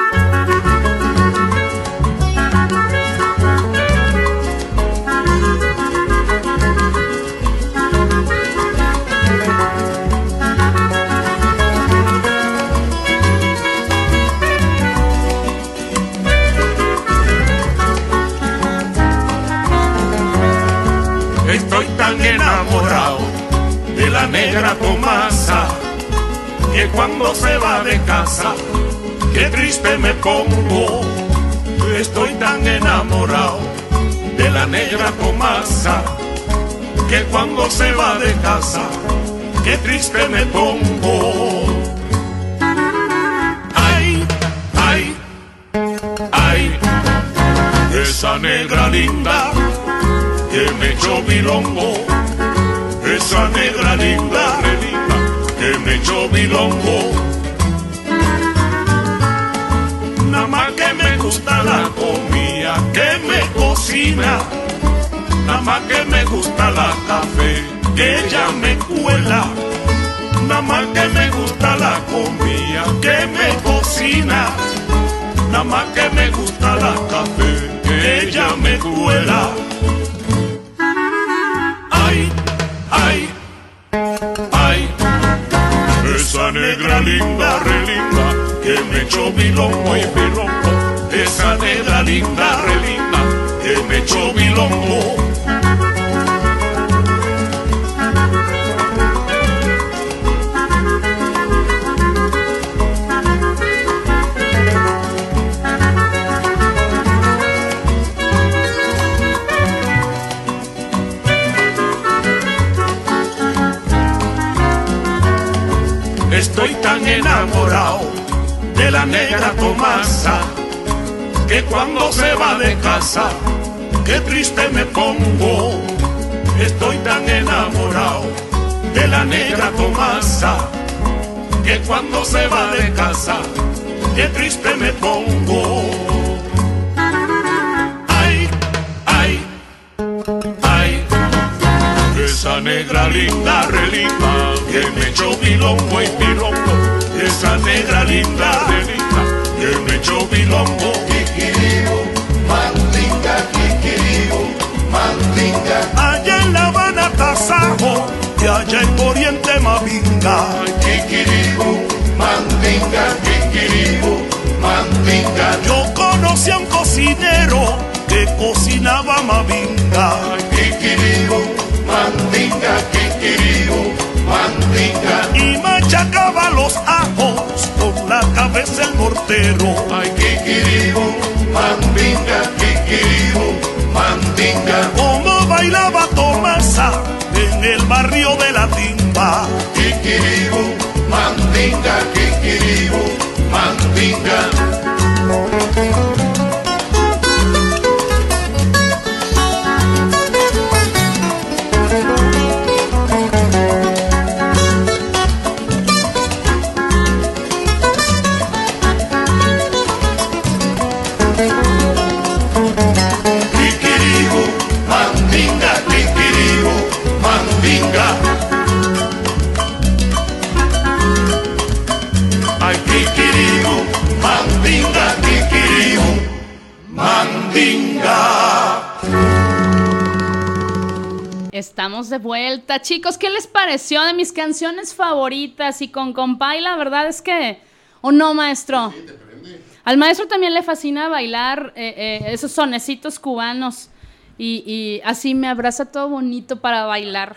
Estoy tan enamorado de la negra Tomasa que cuando se va de casa, qué triste me pongo. Estoy tan enamorado de la negra Tomasa que cuando se va de casa, qué triste me pongo. Ay, ay, ay, esa negra linda que me echó bilongo, esa negra linda, que me echó bilongo. Nada más que me gusta la comida que me cocina, nada más que me gusta la café que ella me cuela, nada más que me gusta la comida que me cocina, nada más que me gusta la café que ella me cuela. Ay, ay, esa negra linda, relinda, que me echó bilongo y bilongo. Esa negra linda, relinda, que me echó bilongo. Estoy tan enamorado de la negra Tomasa que cuando se va de casa, qué triste me pongo. Estoy tan enamorado de la negra Tomasa que cuando se va de casa, qué triste me pongo. Ay, ay, ay, esa negra linda, relinda, que me echó bilongo y bilongo. Esa negra linda, relinda, que me echó bilongo. Kikiribu, mandinga, kikiribu, mandinga. Allá en La Habana, Tasajo, y allá en Oriente, Mavinga. Kikiribu, mandinga, kikiribu, mandinga. Yo conocí a un cocinero que cocinaba Mavinga. Kikiribu, mandinga, kikiribu, mandinga. Y machacaba los ajos con la cabeza el mortero. Ay, kikiribu, mandinga, kikiribu, mandinga. Como bailaba Tomasa en el barrio de la Timba. Kikiribu, mandinga, kikiribu, mandinga. Estamos de vuelta, chicos. ¿Qué les pareció de mis canciones favoritas? Y con compay, la verdad es que... ¿O no, maestro? Sí, te prende. Al maestro también le fascina bailar esos sonecitos cubanos. Y así me abraza todo bonito para bailar.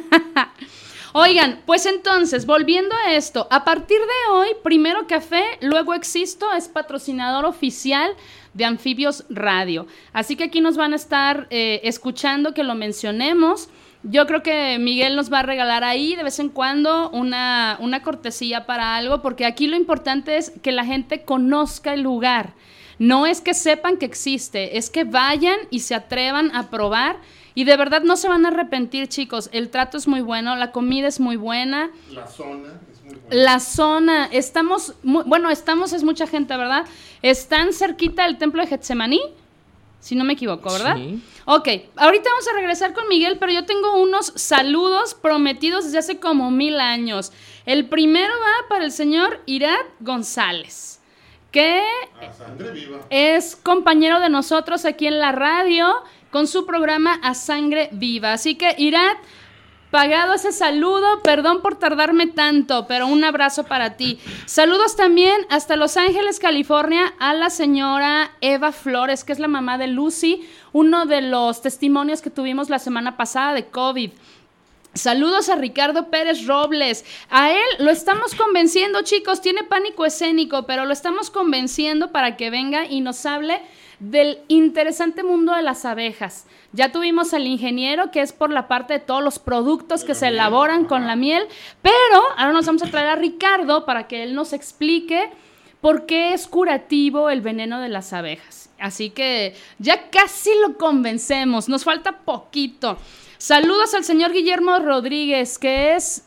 Oigan, pues entonces, volviendo a esto, a partir de hoy, Primero Café, luego Existo, es patrocinador oficial de Anfibios Radio. Así que aquí nos van a estar escuchando que lo mencionemos. Yo creo que Miguel nos va a regalar ahí de vez en cuando una cortesía para algo, porque aquí lo importante es que la gente conozca el lugar. No es que sepan que existe, es que vayan y se atrevan a probar. Y de verdad no se van a arrepentir, chicos. El trato es muy bueno, la comida es muy buena. La zona es muy buena. La zona, estamos, es mucha gente, ¿verdad? Están cerquita del templo de Getsemaní, si no me equivoco, ¿verdad? Sí. Ok, ahorita vamos a regresar con Miguel, pero yo tengo unos saludos prometidos desde hace como 1000 años. El primero va para el señor Irat González, que A sangre viva. es compañero de nosotros aquí en la radio con su programa A Sangre Viva. Así que, Irat, pagado ese saludo, perdón por tardarme tanto, pero un abrazo para ti. Saludos también hasta Los Ángeles, California, a la señora Eva Flores, que es la mamá de Lucy, uno de los testimonios que tuvimos la semana pasada de COVID. Saludos a Ricardo Pérez Robles. A él lo estamos convenciendo, chicos, tiene pánico escénico, pero lo estamos convenciendo para que venga y nos hable del interesante mundo de las abejas. Ya tuvimos al ingeniero, que es por la parte de todos los productos que se elaboran con la miel, pero ahora nos vamos a traer a Ricardo para que él nos explique por qué es curativo el veneno de las abejas. Así que ya casi lo convencemos, nos falta poquito. Saludos al señor Guillermo Rodríguez, que es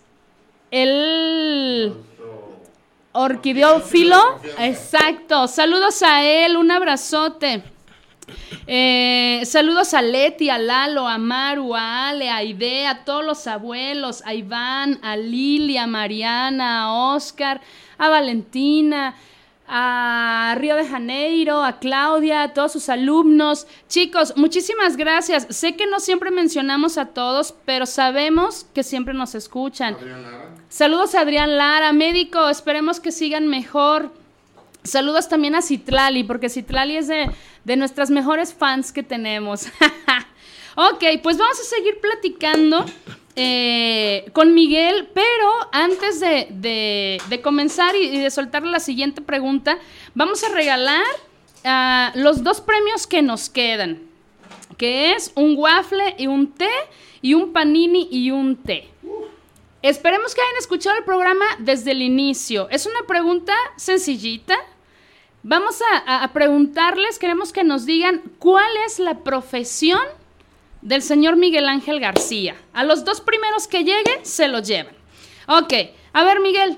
el orquideófilo. Exacto. Saludos a él, un abrazote. Saludos a Leti, a Lalo, a Maru, a Ale, a Aide, a todos los abuelos, a Iván, a Lili, a Mariana, a Oscar, a Valentina, a Río de Janeiro, a Claudia, a todos sus alumnos. Chicos, muchísimas gracias. Sé que no siempre mencionamos a todos, pero sabemos que siempre nos escuchan. Saludos a Adrián Lara, médico, esperemos que sigan mejor. Saludos también a Citlali, porque Citlali es de nuestras mejores fans que tenemos. Ok, pues vamos a seguir platicando con Miguel, pero antes de comenzar y de soltar la siguiente pregunta, vamos a regalar los 2 premios que nos quedan, que es un waffle y un té, y un panini y un té. Esperemos que hayan escuchado el programa desde el inicio. Es una pregunta sencillita. Vamos a preguntarles, queremos que nos digan cuál es la profesión del señor Miguel Ángel García. A los 2 primeros que lleguen, se los llevan. Ok, a ver, Miguel,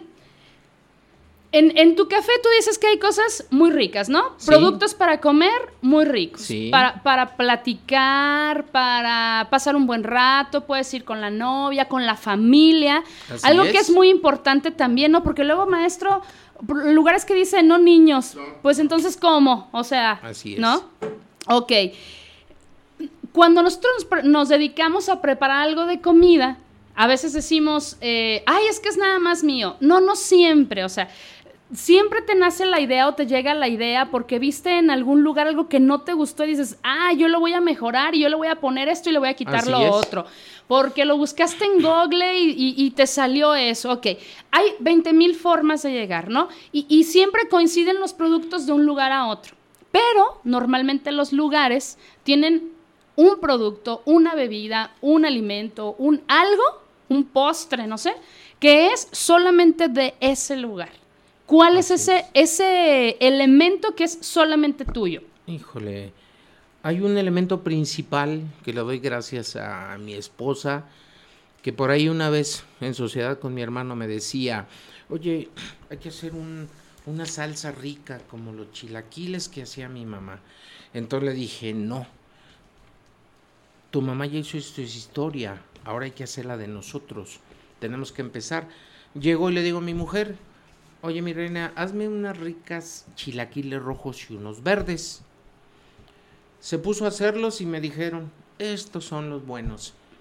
en tu café tú dices que hay cosas muy ricas, ¿no? Sí. Productos para comer muy ricos. Sí. Para platicar, para pasar un buen rato, puedes ir con la novia, con la familia. Así Algo es. que es muy importante también, ¿no? Porque luego, maestro, lugares que dicen no niños, pues entonces, ¿cómo? O sea, Así es. ¿no? Ok. Cuando nosotros nos dedicamos a preparar algo de comida, a veces decimos, ay, es que es nada más mío. No, no siempre, o sea, siempre te nace la idea o te llega la idea porque viste en algún lugar algo que no te gustó y dices, yo lo voy a mejorar y yo le voy a poner esto y le voy a quitar Así lo es. otro. Porque lo buscaste en Google y te salió eso. Ok, hay 20,000 formas de llegar, ¿no? Y siempre coinciden los productos de un lugar a otro. Pero normalmente los lugares tienen un producto, una bebida, un alimento, un postre, no sé, que es solamente de ese lugar. ¿Cuál es ese elemento que es solamente tuyo? Híjole, hay un elemento principal que le doy gracias a mi esposa, que por ahí una vez en sociedad con mi hermano me decía, oye, hay que hacer una salsa rica como los chilaquiles que hacía mi mamá. Entonces le dije, no, tu mamá ya hizo esto, es historia, ahora hay que hacerla de nosotros, tenemos que empezar. Llego y le digo a mi mujer, oye, mi reina, hazme unas ricas chilaquiles rojos y unos verdes. Se puso a hacerlos y me dijeron, estos son los buenos.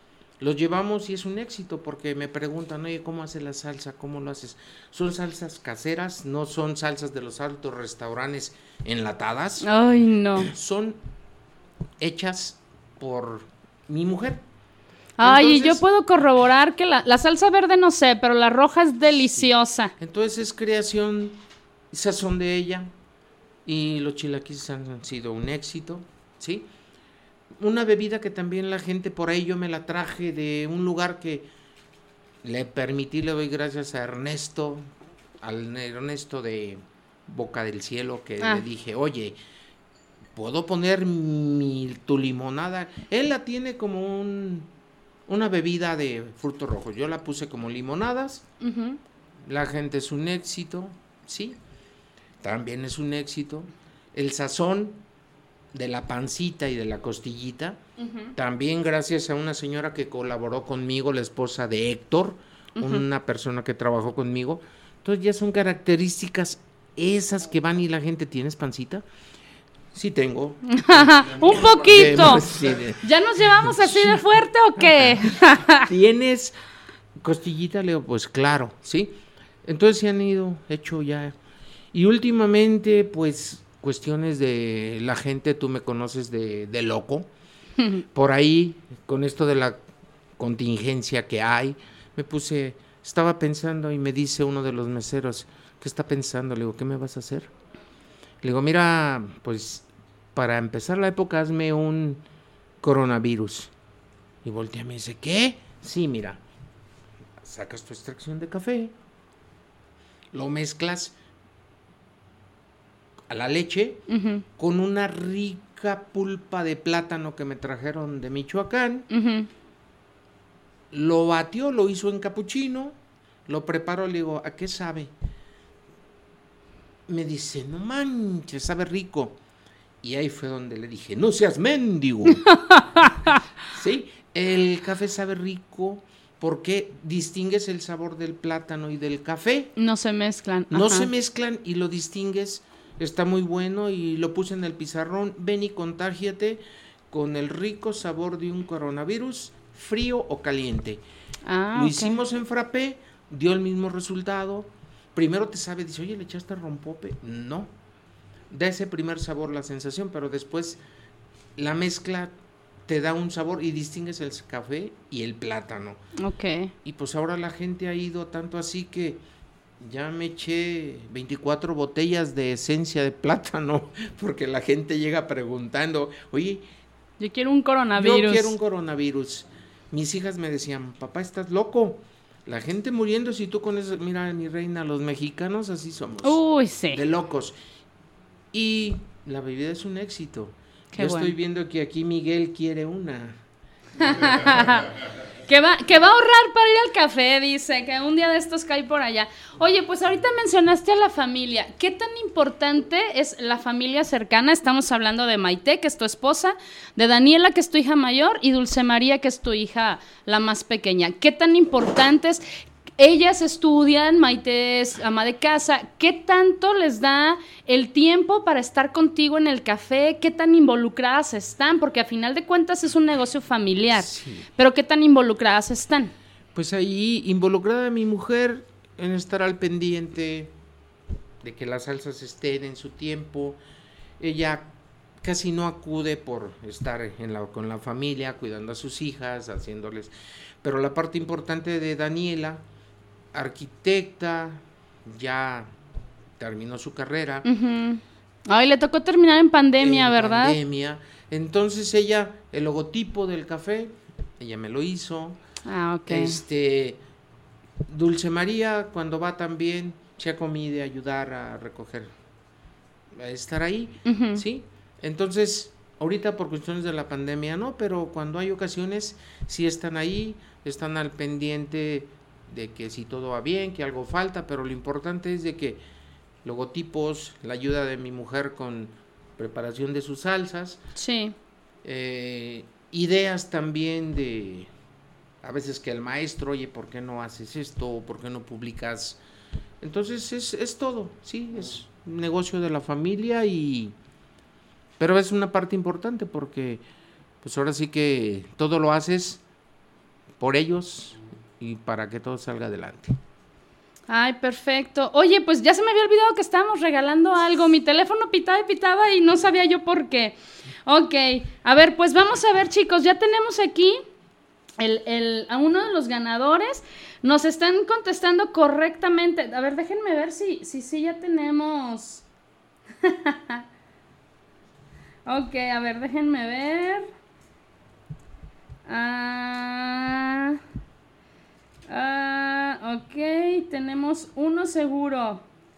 Los llevamos y es un éxito porque me preguntan, oye, ¿cómo haces la salsa? ¿Cómo lo haces? Son salsas caseras, no son salsas de los altos restaurantes enlatadas. Ay, no. Son hechas por mi mujer. Ay, y Entonces, yo puedo corroborar que la salsa verde no sé, pero la roja es deliciosa. Entonces es creación y sazón de ella. Y los chilaquiles han sido un éxito, ¿sí? Una bebida que también la gente, por ahí yo me la traje de un lugar que le permití, le doy gracias a Ernesto, al Ernesto de Boca del Cielo, que le dije, oye, ¿puedo poner tu limonada? Él la tiene como una bebida de frutos rojos, yo la puse como limonadas, la gente es un éxito, ¿sí? También es un éxito. El sazón de la pancita y de la costillita, también gracias a una señora que colaboró conmigo, la esposa de Héctor, una persona que trabajó conmigo. Entonces ya son características esas que van y la gente, ¿tienes pancita? Sí tengo. Un poquito. Sí, ¿Ya nos llevamos así de fuerte o qué? ¿Tienes costillita? Le digo, pues claro, ¿sí? Entonces se han ido, hecho ya. Y últimamente, pues, cuestiones de la gente, tú me conoces de loco. Por ahí, con esto de la contingencia que hay, estaba pensando y me dice uno de los meseros, ¿qué está pensando? Le digo, ¿qué me vas a hacer? Le digo, mira, pues, para empezar la época, hazme un coronavirus. Y voltea y me dice, ¿qué? Sí, mira, sacas tu extracción de café, lo mezclas a la leche con una rica pulpa de plátano que me trajeron de Michoacán. Lo batió, lo hizo en capuchino, lo preparó, le digo, ¿a qué sabe? Me dice, no manches, sabe rico. Y ahí fue donde le dije, no seas mendigo. Sí, el café sabe rico porque distingues el sabor del plátano y del café. No se mezclan. No se mezclan y lo distingues. Está muy bueno y lo puse en el pizarrón. Ven y contágiate con el rico sabor de un coronavirus, frío o caliente. Lo hicimos en frappé, dio el mismo resultado. Primero te sabe, dice, oye, ¿le echaste rompope? No. Da ese primer sabor, la sensación, pero después la mezcla te da un sabor y distingues el café y el plátano. Ok. Y pues ahora la gente ha ido tanto así que ya me eché 24 botellas de esencia de plátano, porque la gente llega preguntando, oye, yo quiero un coronavirus. Yo quiero un coronavirus. Mis hijas me decían, papá, ¿estás loco? La gente muriendo, si tú con eso, mira, mi reina, los mexicanos así somos. Uy, sí. De locos. Y la bebida es un éxito. Qué Yo bueno. estoy viendo que aquí Miguel quiere una. Que va a ahorrar para ir al café, dice, que un día de estos cae por allá. Oye, pues ahorita mencionaste a la familia. ¿Qué tan importante es la familia cercana? Estamos hablando de Maite, que es tu esposa, de Daniela, que es tu hija mayor, y Dulce María, que es tu hija la más pequeña. ¿Qué tan importantes? Ellas estudian, Maite es ama de casa. ¿Qué tanto les da el tiempo para estar contigo en el café? ¿Qué tan involucradas están? Porque a final de cuentas es un negocio familiar. Sí. Pero ¿qué tan involucradas están? Pues ahí involucrada mi mujer en estar al pendiente de que las salsas estén en su tiempo. Ella casi no acude por estar con la familia, cuidando a sus hijas, haciéndoles. Pero la parte importante de Daniela, arquitecta, ya terminó su carrera. Ay, le tocó terminar en pandemia, ¿verdad? Pandemia. Entonces ella, el logotipo del café, ella me lo hizo. Ah, ok. Dulce María, cuando va también, se ha comido de ayudar a recoger, a estar ahí, ¿sí? Entonces, ahorita por cuestiones de la pandemia no, pero cuando hay ocasiones, sí están ahí, están al pendiente de que si todo va bien, que algo falta, pero lo importante es de que logotipos, la ayuda de mi mujer con preparación de sus salsas, Sí. Ideas también de, a veces que el maestro, oye, ¿por qué no haces esto? ¿Por qué no publicas? Entonces es todo, sí, es un negocio de la familia pero es una parte importante porque pues ahora sí que todo lo haces por ellos y para que todo salga adelante. Ay, perfecto. Oye, pues ya se me había olvidado que estábamos regalando algo. Mi teléfono pitaba y pitaba y no sabía yo por qué. Ok, a ver, pues vamos a ver, chicos, ya tenemos aquí a uno de los ganadores. Nos están contestando correctamente. A ver, déjenme ver si ya tenemos. Ok, a ver, déjenme ver. Ok, tenemos uno seguro.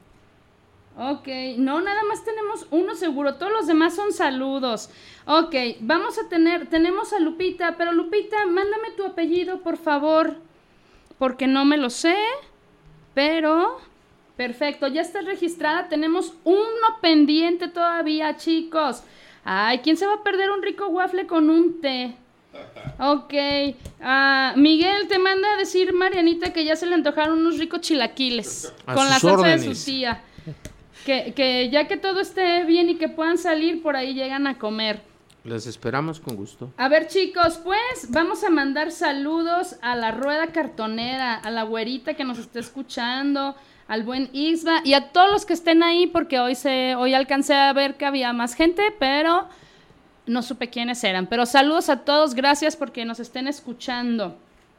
Ok, no, nada más tenemos uno seguro, todos los demás son saludos. Ok, tenemos a Lupita, pero Lupita, mándame tu apellido, por favor, porque no me lo sé, pero... Perfecto, ya está registrada, tenemos uno pendiente todavía, chicos. Ay, ¿quién se va a perder un rico waffle con un té? Ok, Miguel, te manda a decir Marianita que ya se le antojaron unos ricos chilaquiles con la salsa de su tía. Que ya que todo esté bien y que puedan salir, por ahí llegan a comer. Les esperamos con gusto. A ver, chicos, pues vamos a mandar saludos a la Rueda Cartonera, a la güerita que nos está escuchando, al buen Isba y a todos los que estén ahí, porque hoy alcancé a ver que había más gente, pero no supe quiénes eran. Pero saludos a todos, gracias porque nos estén escuchando.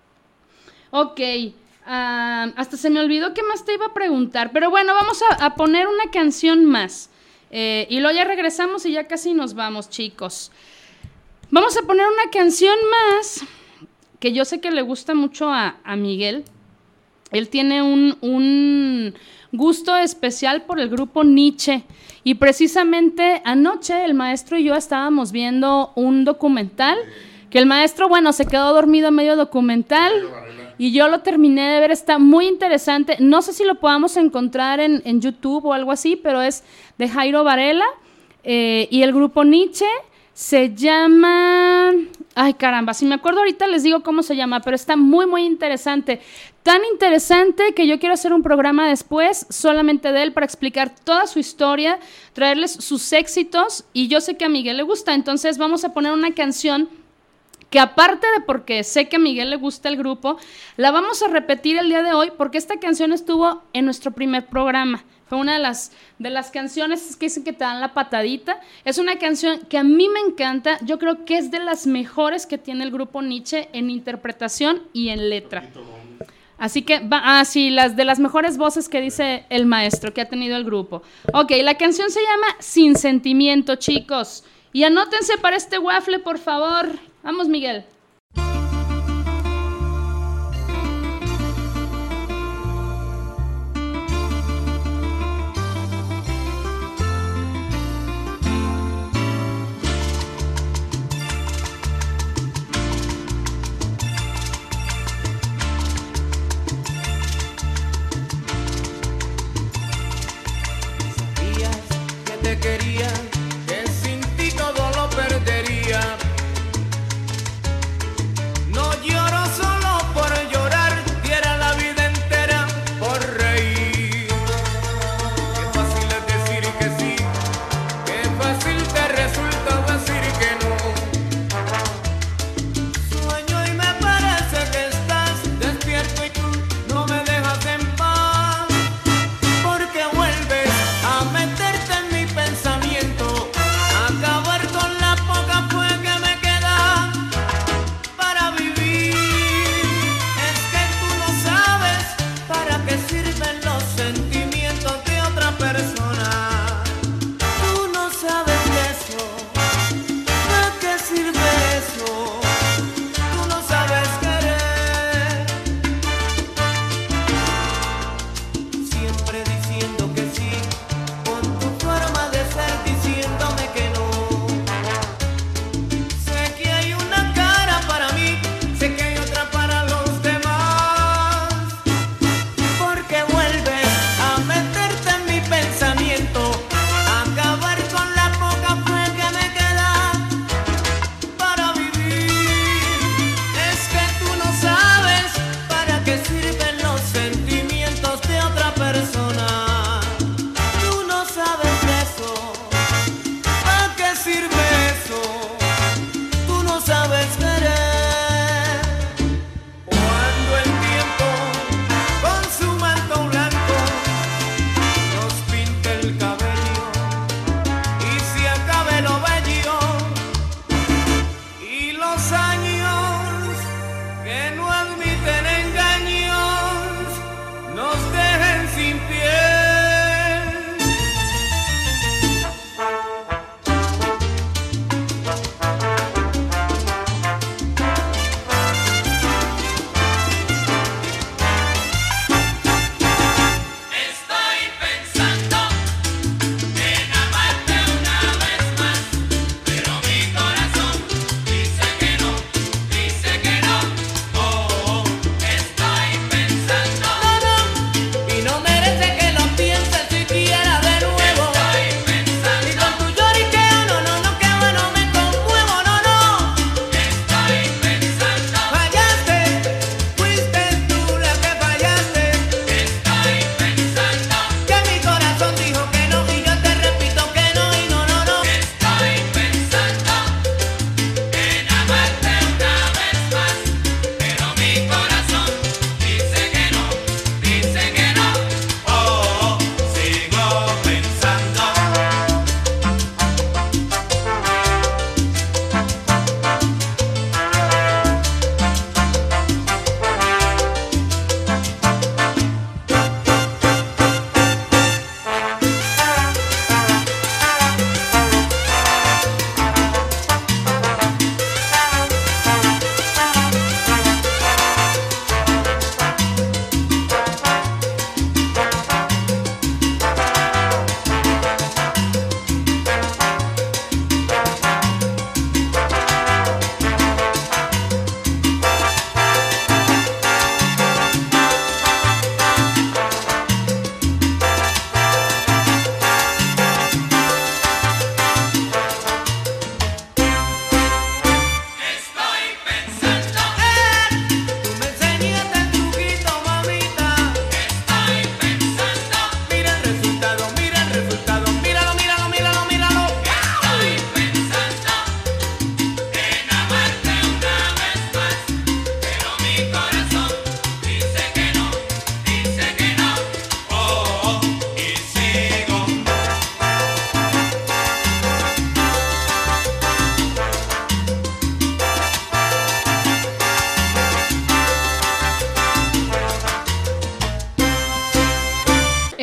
Ok, hasta se me olvidó qué más te iba a preguntar, pero bueno, vamos a poner una canción más. Y luego ya regresamos y ya casi nos vamos, chicos. Vamos a poner una canción más que yo sé que le gusta mucho a Miguel. Él tiene un gusto especial por el grupo Nietzsche. Y precisamente anoche el maestro y yo estábamos viendo un documental, que el maestro, bueno, se quedó dormido a medio documental y yo lo terminé de ver, está muy interesante. No sé si lo podamos encontrar en YouTube o algo así, pero es de Jairo Varela y el grupo Nietzsche se llama... Ay, caramba, si me acuerdo ahorita les digo cómo se llama, pero está muy, muy interesante. Tan interesante que yo quiero hacer un programa después solamente de él para explicar toda su historia, traerles sus éxitos, y yo sé que a Miguel le gusta, entonces vamos a poner una canción que aparte de porque sé que a Miguel le gusta el grupo, la vamos a repetir el día de hoy porque esta canción estuvo en nuestro primer programa. Fue una de las canciones que dicen que te dan la patadita. Es una canción que a mí me encanta. Yo creo que es de las mejores que tiene el grupo Nietzsche en interpretación y en letra. Así que, sí, de las mejores voces que dice el maestro que ha tenido el grupo. Ok, la canción se llama Sin Sentimiento, chicos. Y anótense para este waffle, por favor. Vamos, Miguel. Te quería, que sin ti todo lo perdería.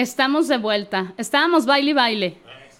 Estamos de vuelta. Estábamos baile y baile.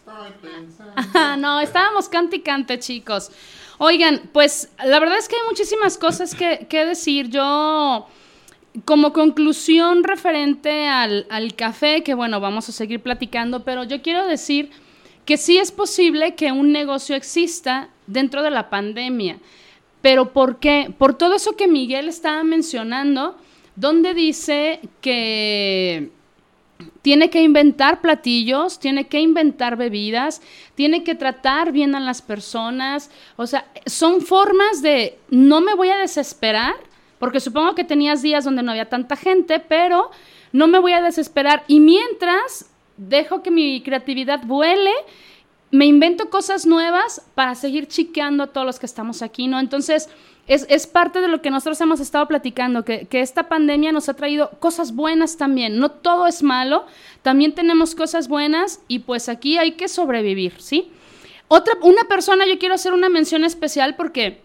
No, estábamos cante y cante, chicos. Oigan, pues la verdad es que hay muchísimas cosas que decir. Yo, como conclusión referente al café, que bueno, vamos a seguir platicando, pero yo quiero decir que sí es posible que un negocio exista dentro de la pandemia. ¿Pero por qué? Por todo eso que Miguel estaba mencionando, donde dice que tiene que inventar platillos, tiene que inventar bebidas, tiene que tratar bien a las personas. O sea, son formas de no me voy a desesperar, porque supongo que tenías días donde no había tanta gente, pero no me voy a desesperar. Y mientras dejo que mi creatividad vuele, me invento cosas nuevas para seguir chiqueando a todos los que estamos aquí, ¿no? Entonces, es parte de lo que nosotros hemos estado platicando, que esta pandemia nos ha traído cosas buenas también. No todo es malo, también tenemos cosas buenas y pues aquí hay que sobrevivir, ¿sí? Una persona, yo quiero hacer una mención especial porque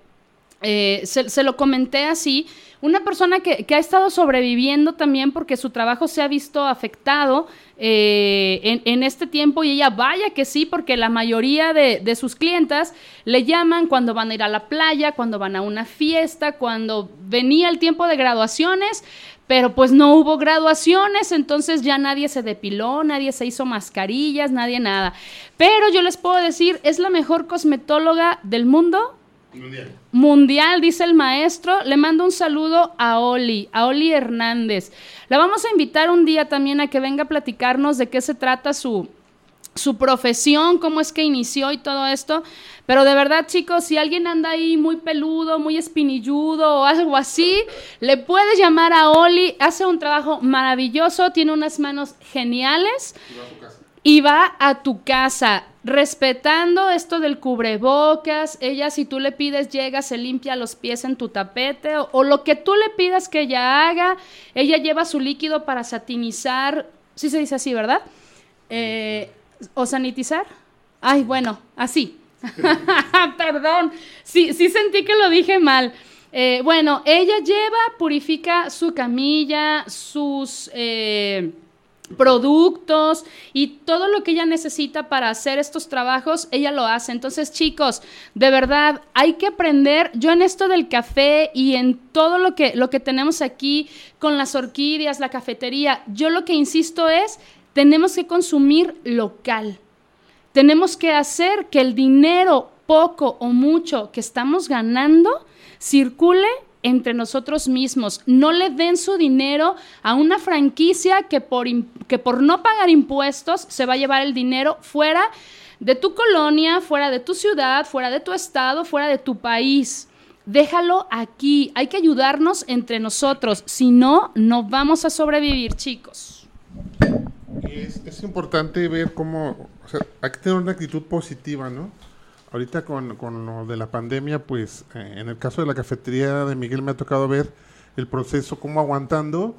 se lo comenté así, una persona que ha estado sobreviviendo también porque su trabajo se ha visto afectado en este tiempo, y ella vaya que sí, porque la mayoría de sus clientas le llaman cuando van a ir a la playa, cuando van a una fiesta, cuando venía el tiempo de graduaciones, pero pues no hubo graduaciones, entonces ya nadie se depiló, nadie se hizo mascarillas, nadie nada. Pero yo les puedo decir, es la mejor cosmetóloga del mundo. Mundial, dice el maestro. Le mando un saludo a Oli Hernández. La vamos a invitar un día también a que venga a platicarnos de qué se trata su profesión, cómo es que inició y todo esto. Pero de verdad, chicos, si alguien anda ahí muy peludo, muy espinilludo o algo así, le puedes llamar a Oli. Hace un trabajo maravilloso, tiene unas manos geniales. Y va a tu casa, respetando esto del cubrebocas. Ella, si tú le pides, llega, se limpia los pies en tu tapete, o lo que tú le pidas que ella haga. Ella lleva su líquido para satinizar, sí se dice así, ¿verdad? ¿O sanitizar? Ay, bueno, así. Perdón, sí sentí que lo dije mal. Bueno, ella purifica su camilla, sus productos y todo lo que ella necesita para hacer estos trabajos, ella lo hace. Entonces, chicos, de verdad, hay que aprender. Yo en esto del café y en todo lo que tenemos aquí con las orquídeas, la cafetería, yo lo que insisto es, tenemos que consumir local. Tenemos que hacer que el dinero, poco o mucho, que estamos ganando, circule entre nosotros mismos. No le den su dinero a una franquicia que por no pagar impuestos se va a llevar el dinero fuera de tu colonia, fuera de tu ciudad, fuera de tu estado, fuera de tu país. Déjalo aquí. Hay que ayudarnos entre nosotros. Si no, no vamos a sobrevivir, chicos. Es importante ver cómo, o sea, hay que tener una actitud positiva, ¿no? Ahorita con lo de la pandemia, pues en el caso de la cafetería de Miguel me ha tocado ver el proceso, cómo aguantando,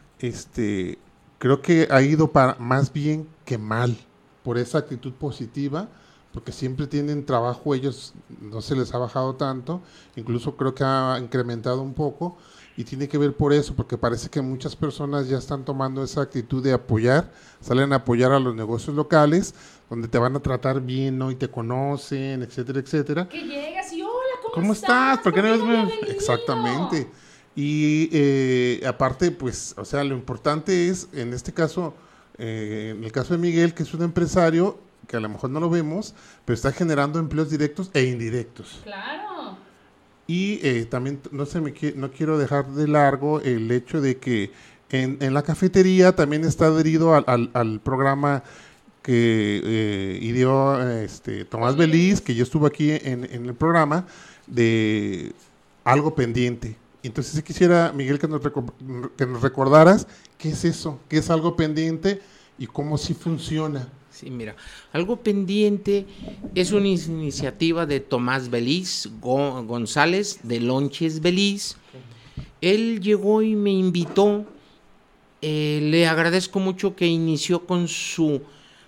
creo que ha ido para más bien que mal por esa actitud positiva, porque siempre tienen trabajo, ellos no se les ha bajado tanto, incluso creo que ha incrementado un poco, y tiene que ver por eso, porque parece que muchas personas ya están tomando esa actitud de apoyar, salen a apoyar a los negocios locales, donde te van a tratar bien, ¿no? Y te conocen, etcétera, etcétera. Que llegas y, hola, ¿cómo estás? ¿Por qué no ves? Exactamente. Y aparte, pues, o sea, lo importante es, en este caso, en el caso de Miguel, que es un empresario, que a lo mejor no lo vemos, pero está generando empleos directos e indirectos. Claro. Y también no quiero dejar de largo el hecho de que en la cafetería también está adherido al programa que ideó Tomás Beliz, que yo estuve aquí en el programa, de Algo Pendiente. Entonces sí quisiera, Miguel, que nos recordaras qué es eso, qué es Algo Pendiente y cómo sí funciona. Sí, mira, Algo Pendiente es una iniciativa de Tomás Beliz González, de Lonches Beliz. Él llegó y me invitó. Le agradezco mucho que inició con su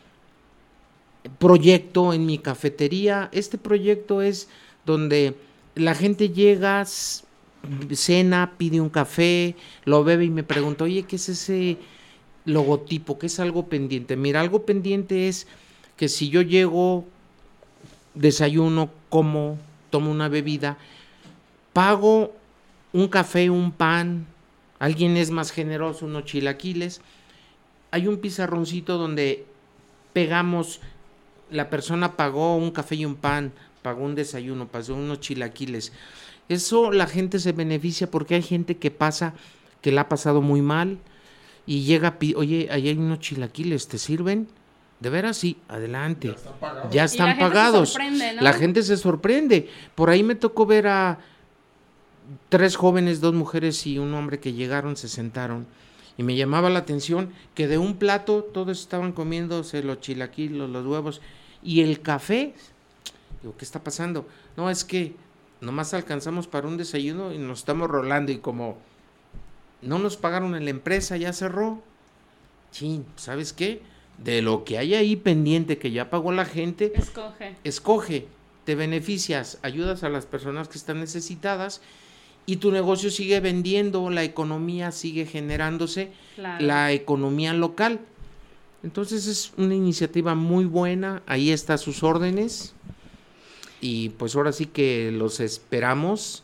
proyecto en mi cafetería. Este proyecto es donde la gente llega, cena, pide un café, lo bebe y me pregunta, oye, ¿qué es ese logotipo, que es algo pendiente. Mira, algo pendiente es que si yo llego, desayuno, como, tomo una bebida, pago un café, un pan, alguien es más generoso, unos chilaquiles, hay un pizarroncito donde pegamos, la persona pagó un café y un pan, pagó un desayuno, pagó unos chilaquiles. Eso la gente se beneficia porque hay gente que pasa, que la ha pasado muy mal y llega, oye, ahí hay unos chilaquiles, ¿te sirven? ¿De veras? Sí, adelante. Ya están pagados. ¿No? La gente se sorprende. Por ahí me tocó ver a 3 jóvenes, 2 mujeres y un hombre que llegaron, se sentaron. Y me llamaba la atención que de un plato todos estaban comiéndose los chilaquiles, los huevos y el café. Digo, ¿qué está pasando? No, es que nomás alcanzamos para un desayuno y nos estamos rolando y como no nos pagaron en la empresa, ya cerró. Chin, ¿sabes qué? De lo que hay ahí pendiente que ya pagó la gente, escoge, te beneficias, ayudas a las personas que están necesitadas y tu negocio sigue vendiendo, la economía sigue generándose, claro, la economía local. Entonces es una iniciativa muy buena, ahí está a sus órdenes y pues ahora sí que los esperamos.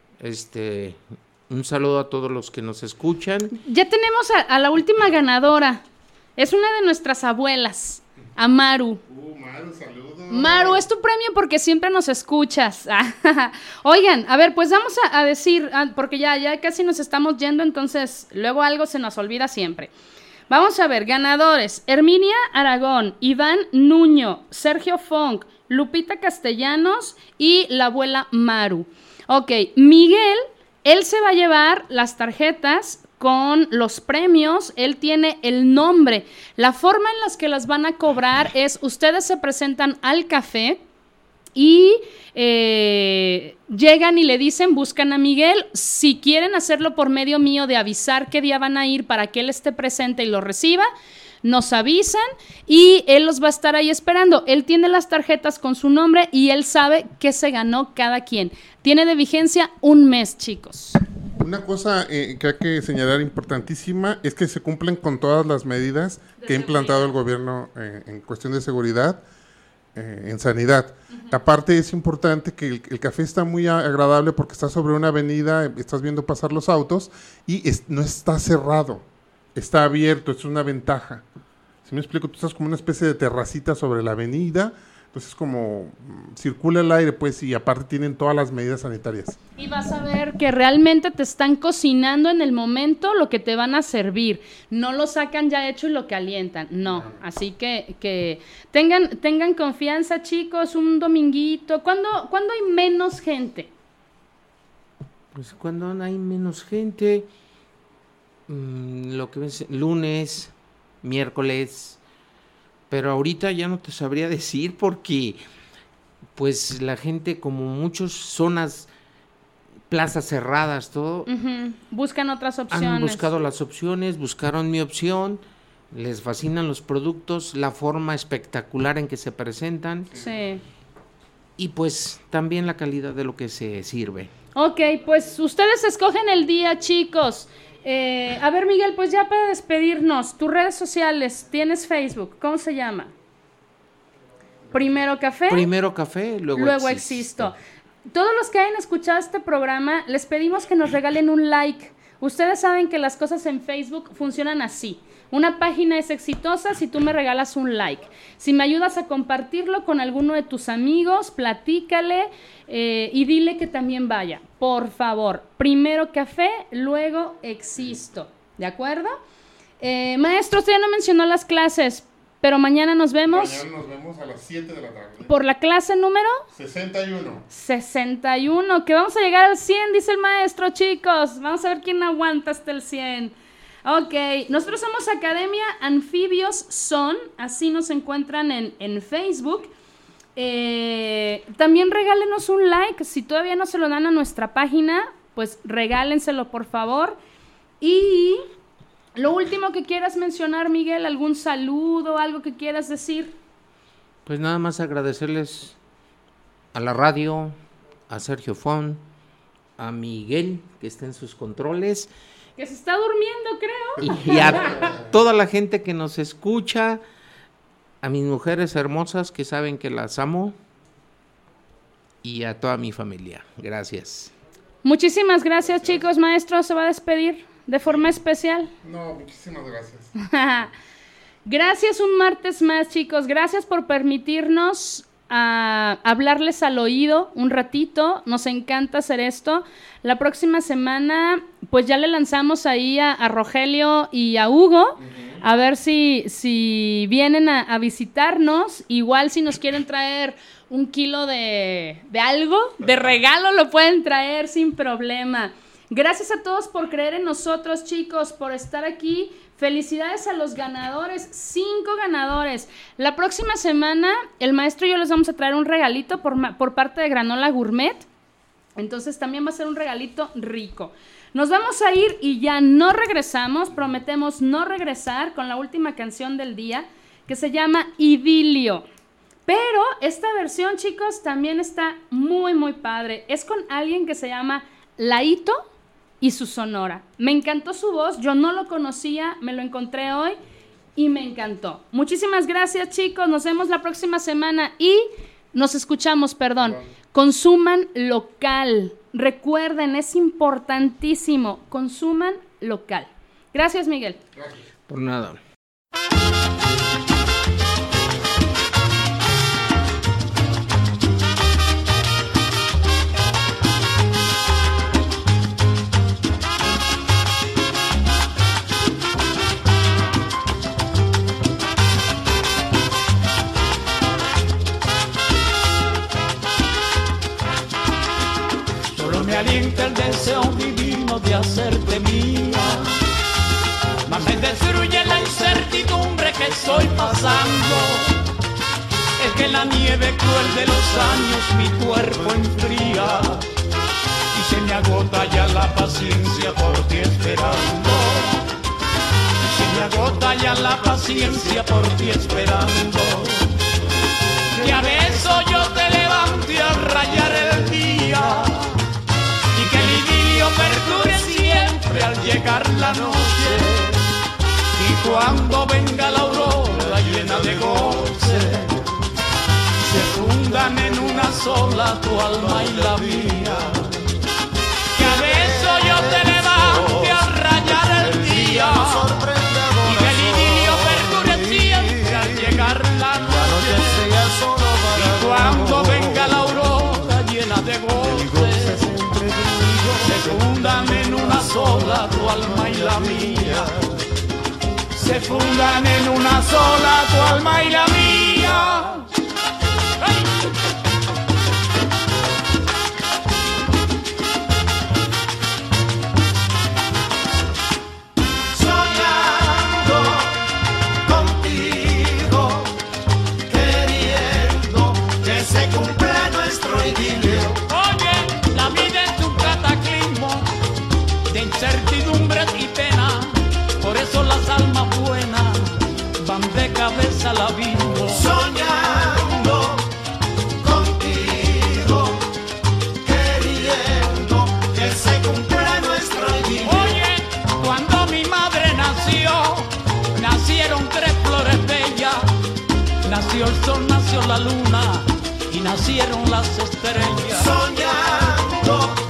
Un saludo a todos los que nos escuchan. Ya tenemos a la última ganadora. Es una de nuestras abuelas, a Maru. Maru, saludos. Maru, es tu premio porque siempre nos escuchas. Oigan, a ver, pues vamos a decir, porque ya casi nos estamos yendo, entonces luego algo se nos olvida siempre. Vamos a ver, ganadores: Herminia Aragón, Iván Nuño, Sergio Funk, Lupita Castellanos y la abuela Maru. Ok, Miguel, él se va a llevar las tarjetas con los premios, él tiene el nombre. La forma en las que las van a cobrar es, ustedes se presentan al café y llegan y le dicen, buscan a Miguel. Si quieren hacerlo por medio mío de avisar qué día van a ir para que él esté presente y lo reciba, nos avisan y él los va a estar ahí esperando. Él tiene las tarjetas con su nombre y él sabe qué se ganó cada quien. Tiene de vigencia 1 mes, chicos. Una cosa que hay que señalar importantísima es que se cumplen con todas las medidas que ha implantado el gobierno en cuestión de seguridad, en sanidad. Aparte es importante que el café está muy agradable porque está sobre una avenida, estás viendo pasar los autos y no está cerrado, está abierto, es una ventaja. Si me explico, tú estás como una especie de terracita sobre la avenida, entonces como circula el aire, pues, y aparte tienen todas las medidas sanitarias. Y vas a ver que realmente te están cocinando en el momento lo que te van a servir. No lo sacan ya hecho y lo calientan, no. Así que tengan confianza, chicos, un dominguito. ¿Cuándo hay menos gente? Pues cuando hay menos gente, lo que ves, lunes, miércoles. Pero ahorita ya no te sabría decir porque pues la gente, como muchas zonas, plazas cerradas, todo. Buscan otras opciones. Han buscado las opciones, buscaron mi opción, les fascinan los productos, la forma espectacular en que se presentan. Sí. Y pues también la calidad de lo que se sirve. Ok, pues ustedes escogen el día, chicos. A ver, Miguel, pues ya para despedirnos, tus redes sociales, tienes Facebook, ¿cómo se llama? Primero Café. Primero Café, luego Existo. Todos los que hayan escuchado este programa, les pedimos que nos regalen un like. Ustedes saben que las cosas en Facebook funcionan así. Una página es exitosa si tú me regalas un like. Si me ayudas a compartirlo con alguno de tus amigos, platícale y dile que también vaya. Por favor, primero Café, luego Existo. ¿De acuerdo? Maestro, usted ya no mencionó las clases, pero mañana nos vemos. Mañana nos vemos a las 7 de la tarde. Por la clase número 61. 61, que vamos a llegar al 100, dice el maestro, chicos. Vamos a ver quién aguanta hasta el 100. Ok, nosotros somos Academia Anfibios Son, así nos encuentran en Facebook. También regálenos un like, si todavía no se lo dan a nuestra página, pues regálenselo por favor. Y lo último que quieras mencionar, Miguel, algún saludo, algo que quieras decir. Pues nada más agradecerles a la radio, a Sergio Fon, a Miguel, que está en sus controles, Que se está durmiendo, creo. Y a toda la gente que nos escucha, a mis mujeres hermosas que saben que las amo y a toda mi familia. Gracias. Muchísimas gracias, chicos. Maestro, ¿se va a despedir de forma especial? No, muchísimas gracias. Gracias un martes más, chicos. Gracias por permitirnos hablarles al oído un ratito. Nos encanta hacer esto. La próxima semana, pues ya le lanzamos ahí a Rogelio y a Hugo, a ver si vienen a visitarnos. Igual si nos quieren traer 1 kilo de algo, de regalo, lo pueden traer sin problema. Gracias a todos por creer en nosotros, chicos, por estar aquí. Felicidades a los ganadores, 5 ganadores. La próxima semana el maestro y yo les vamos a traer un regalito por parte de Granola Gourmet. Entonces también va a ser un regalito rico. Nos vamos a ir y ya no regresamos. Prometemos no regresar con la última canción del día, que se llama Idilio. Pero esta versión, chicos, también está muy, muy padre. Es con alguien que se llama Laito y su sonora. Me encantó su voz, yo no lo conocía, me lo encontré hoy y me encantó. Muchísimas gracias, chicos, nos vemos la próxima semana y nos escuchamos, perdón. Consuman local, recuerden, es importantísimo, consuman local. Gracias, Miguel. Gracias. Por nada. Me alienta el deseo divino de hacerte mía, mas me destruye la incertidumbre que estoy pasando. Es que la nieve cruel de los años mi cuerpo enfría y se me agota ya la paciencia por ti esperando. Y se me agota ya la paciencia por ti esperando. Que a besos yo te levante a rayar el día y que el idilio perdure siempre al llegar la noche. Y cuando venga la aurora llena de goce, se fundan en una sola tu alma y la mía. Que a besos yo te levante a rayar el día y que el idilio perdure siempre al llegar la noche. Y cuando venga la aurora llena de goce, se fundan en una sola tu alma y la mía. Se fundan en una sola tu alma y la mía. ¡Ay! Soñando contigo, queriendo que se cumpla nuestro idilio. Oye, la vida es un cataclismo de incertidumbres y pena. Por eso las almas buenas van de cabeza al abismo. Soñando contigo, queriendo que se cumpla nuestro idilio. Oye, cuando mi madre nació, nacieron 3 flores bellas. Nació el sol, nació la luna y nacieron las estrellas. Soñando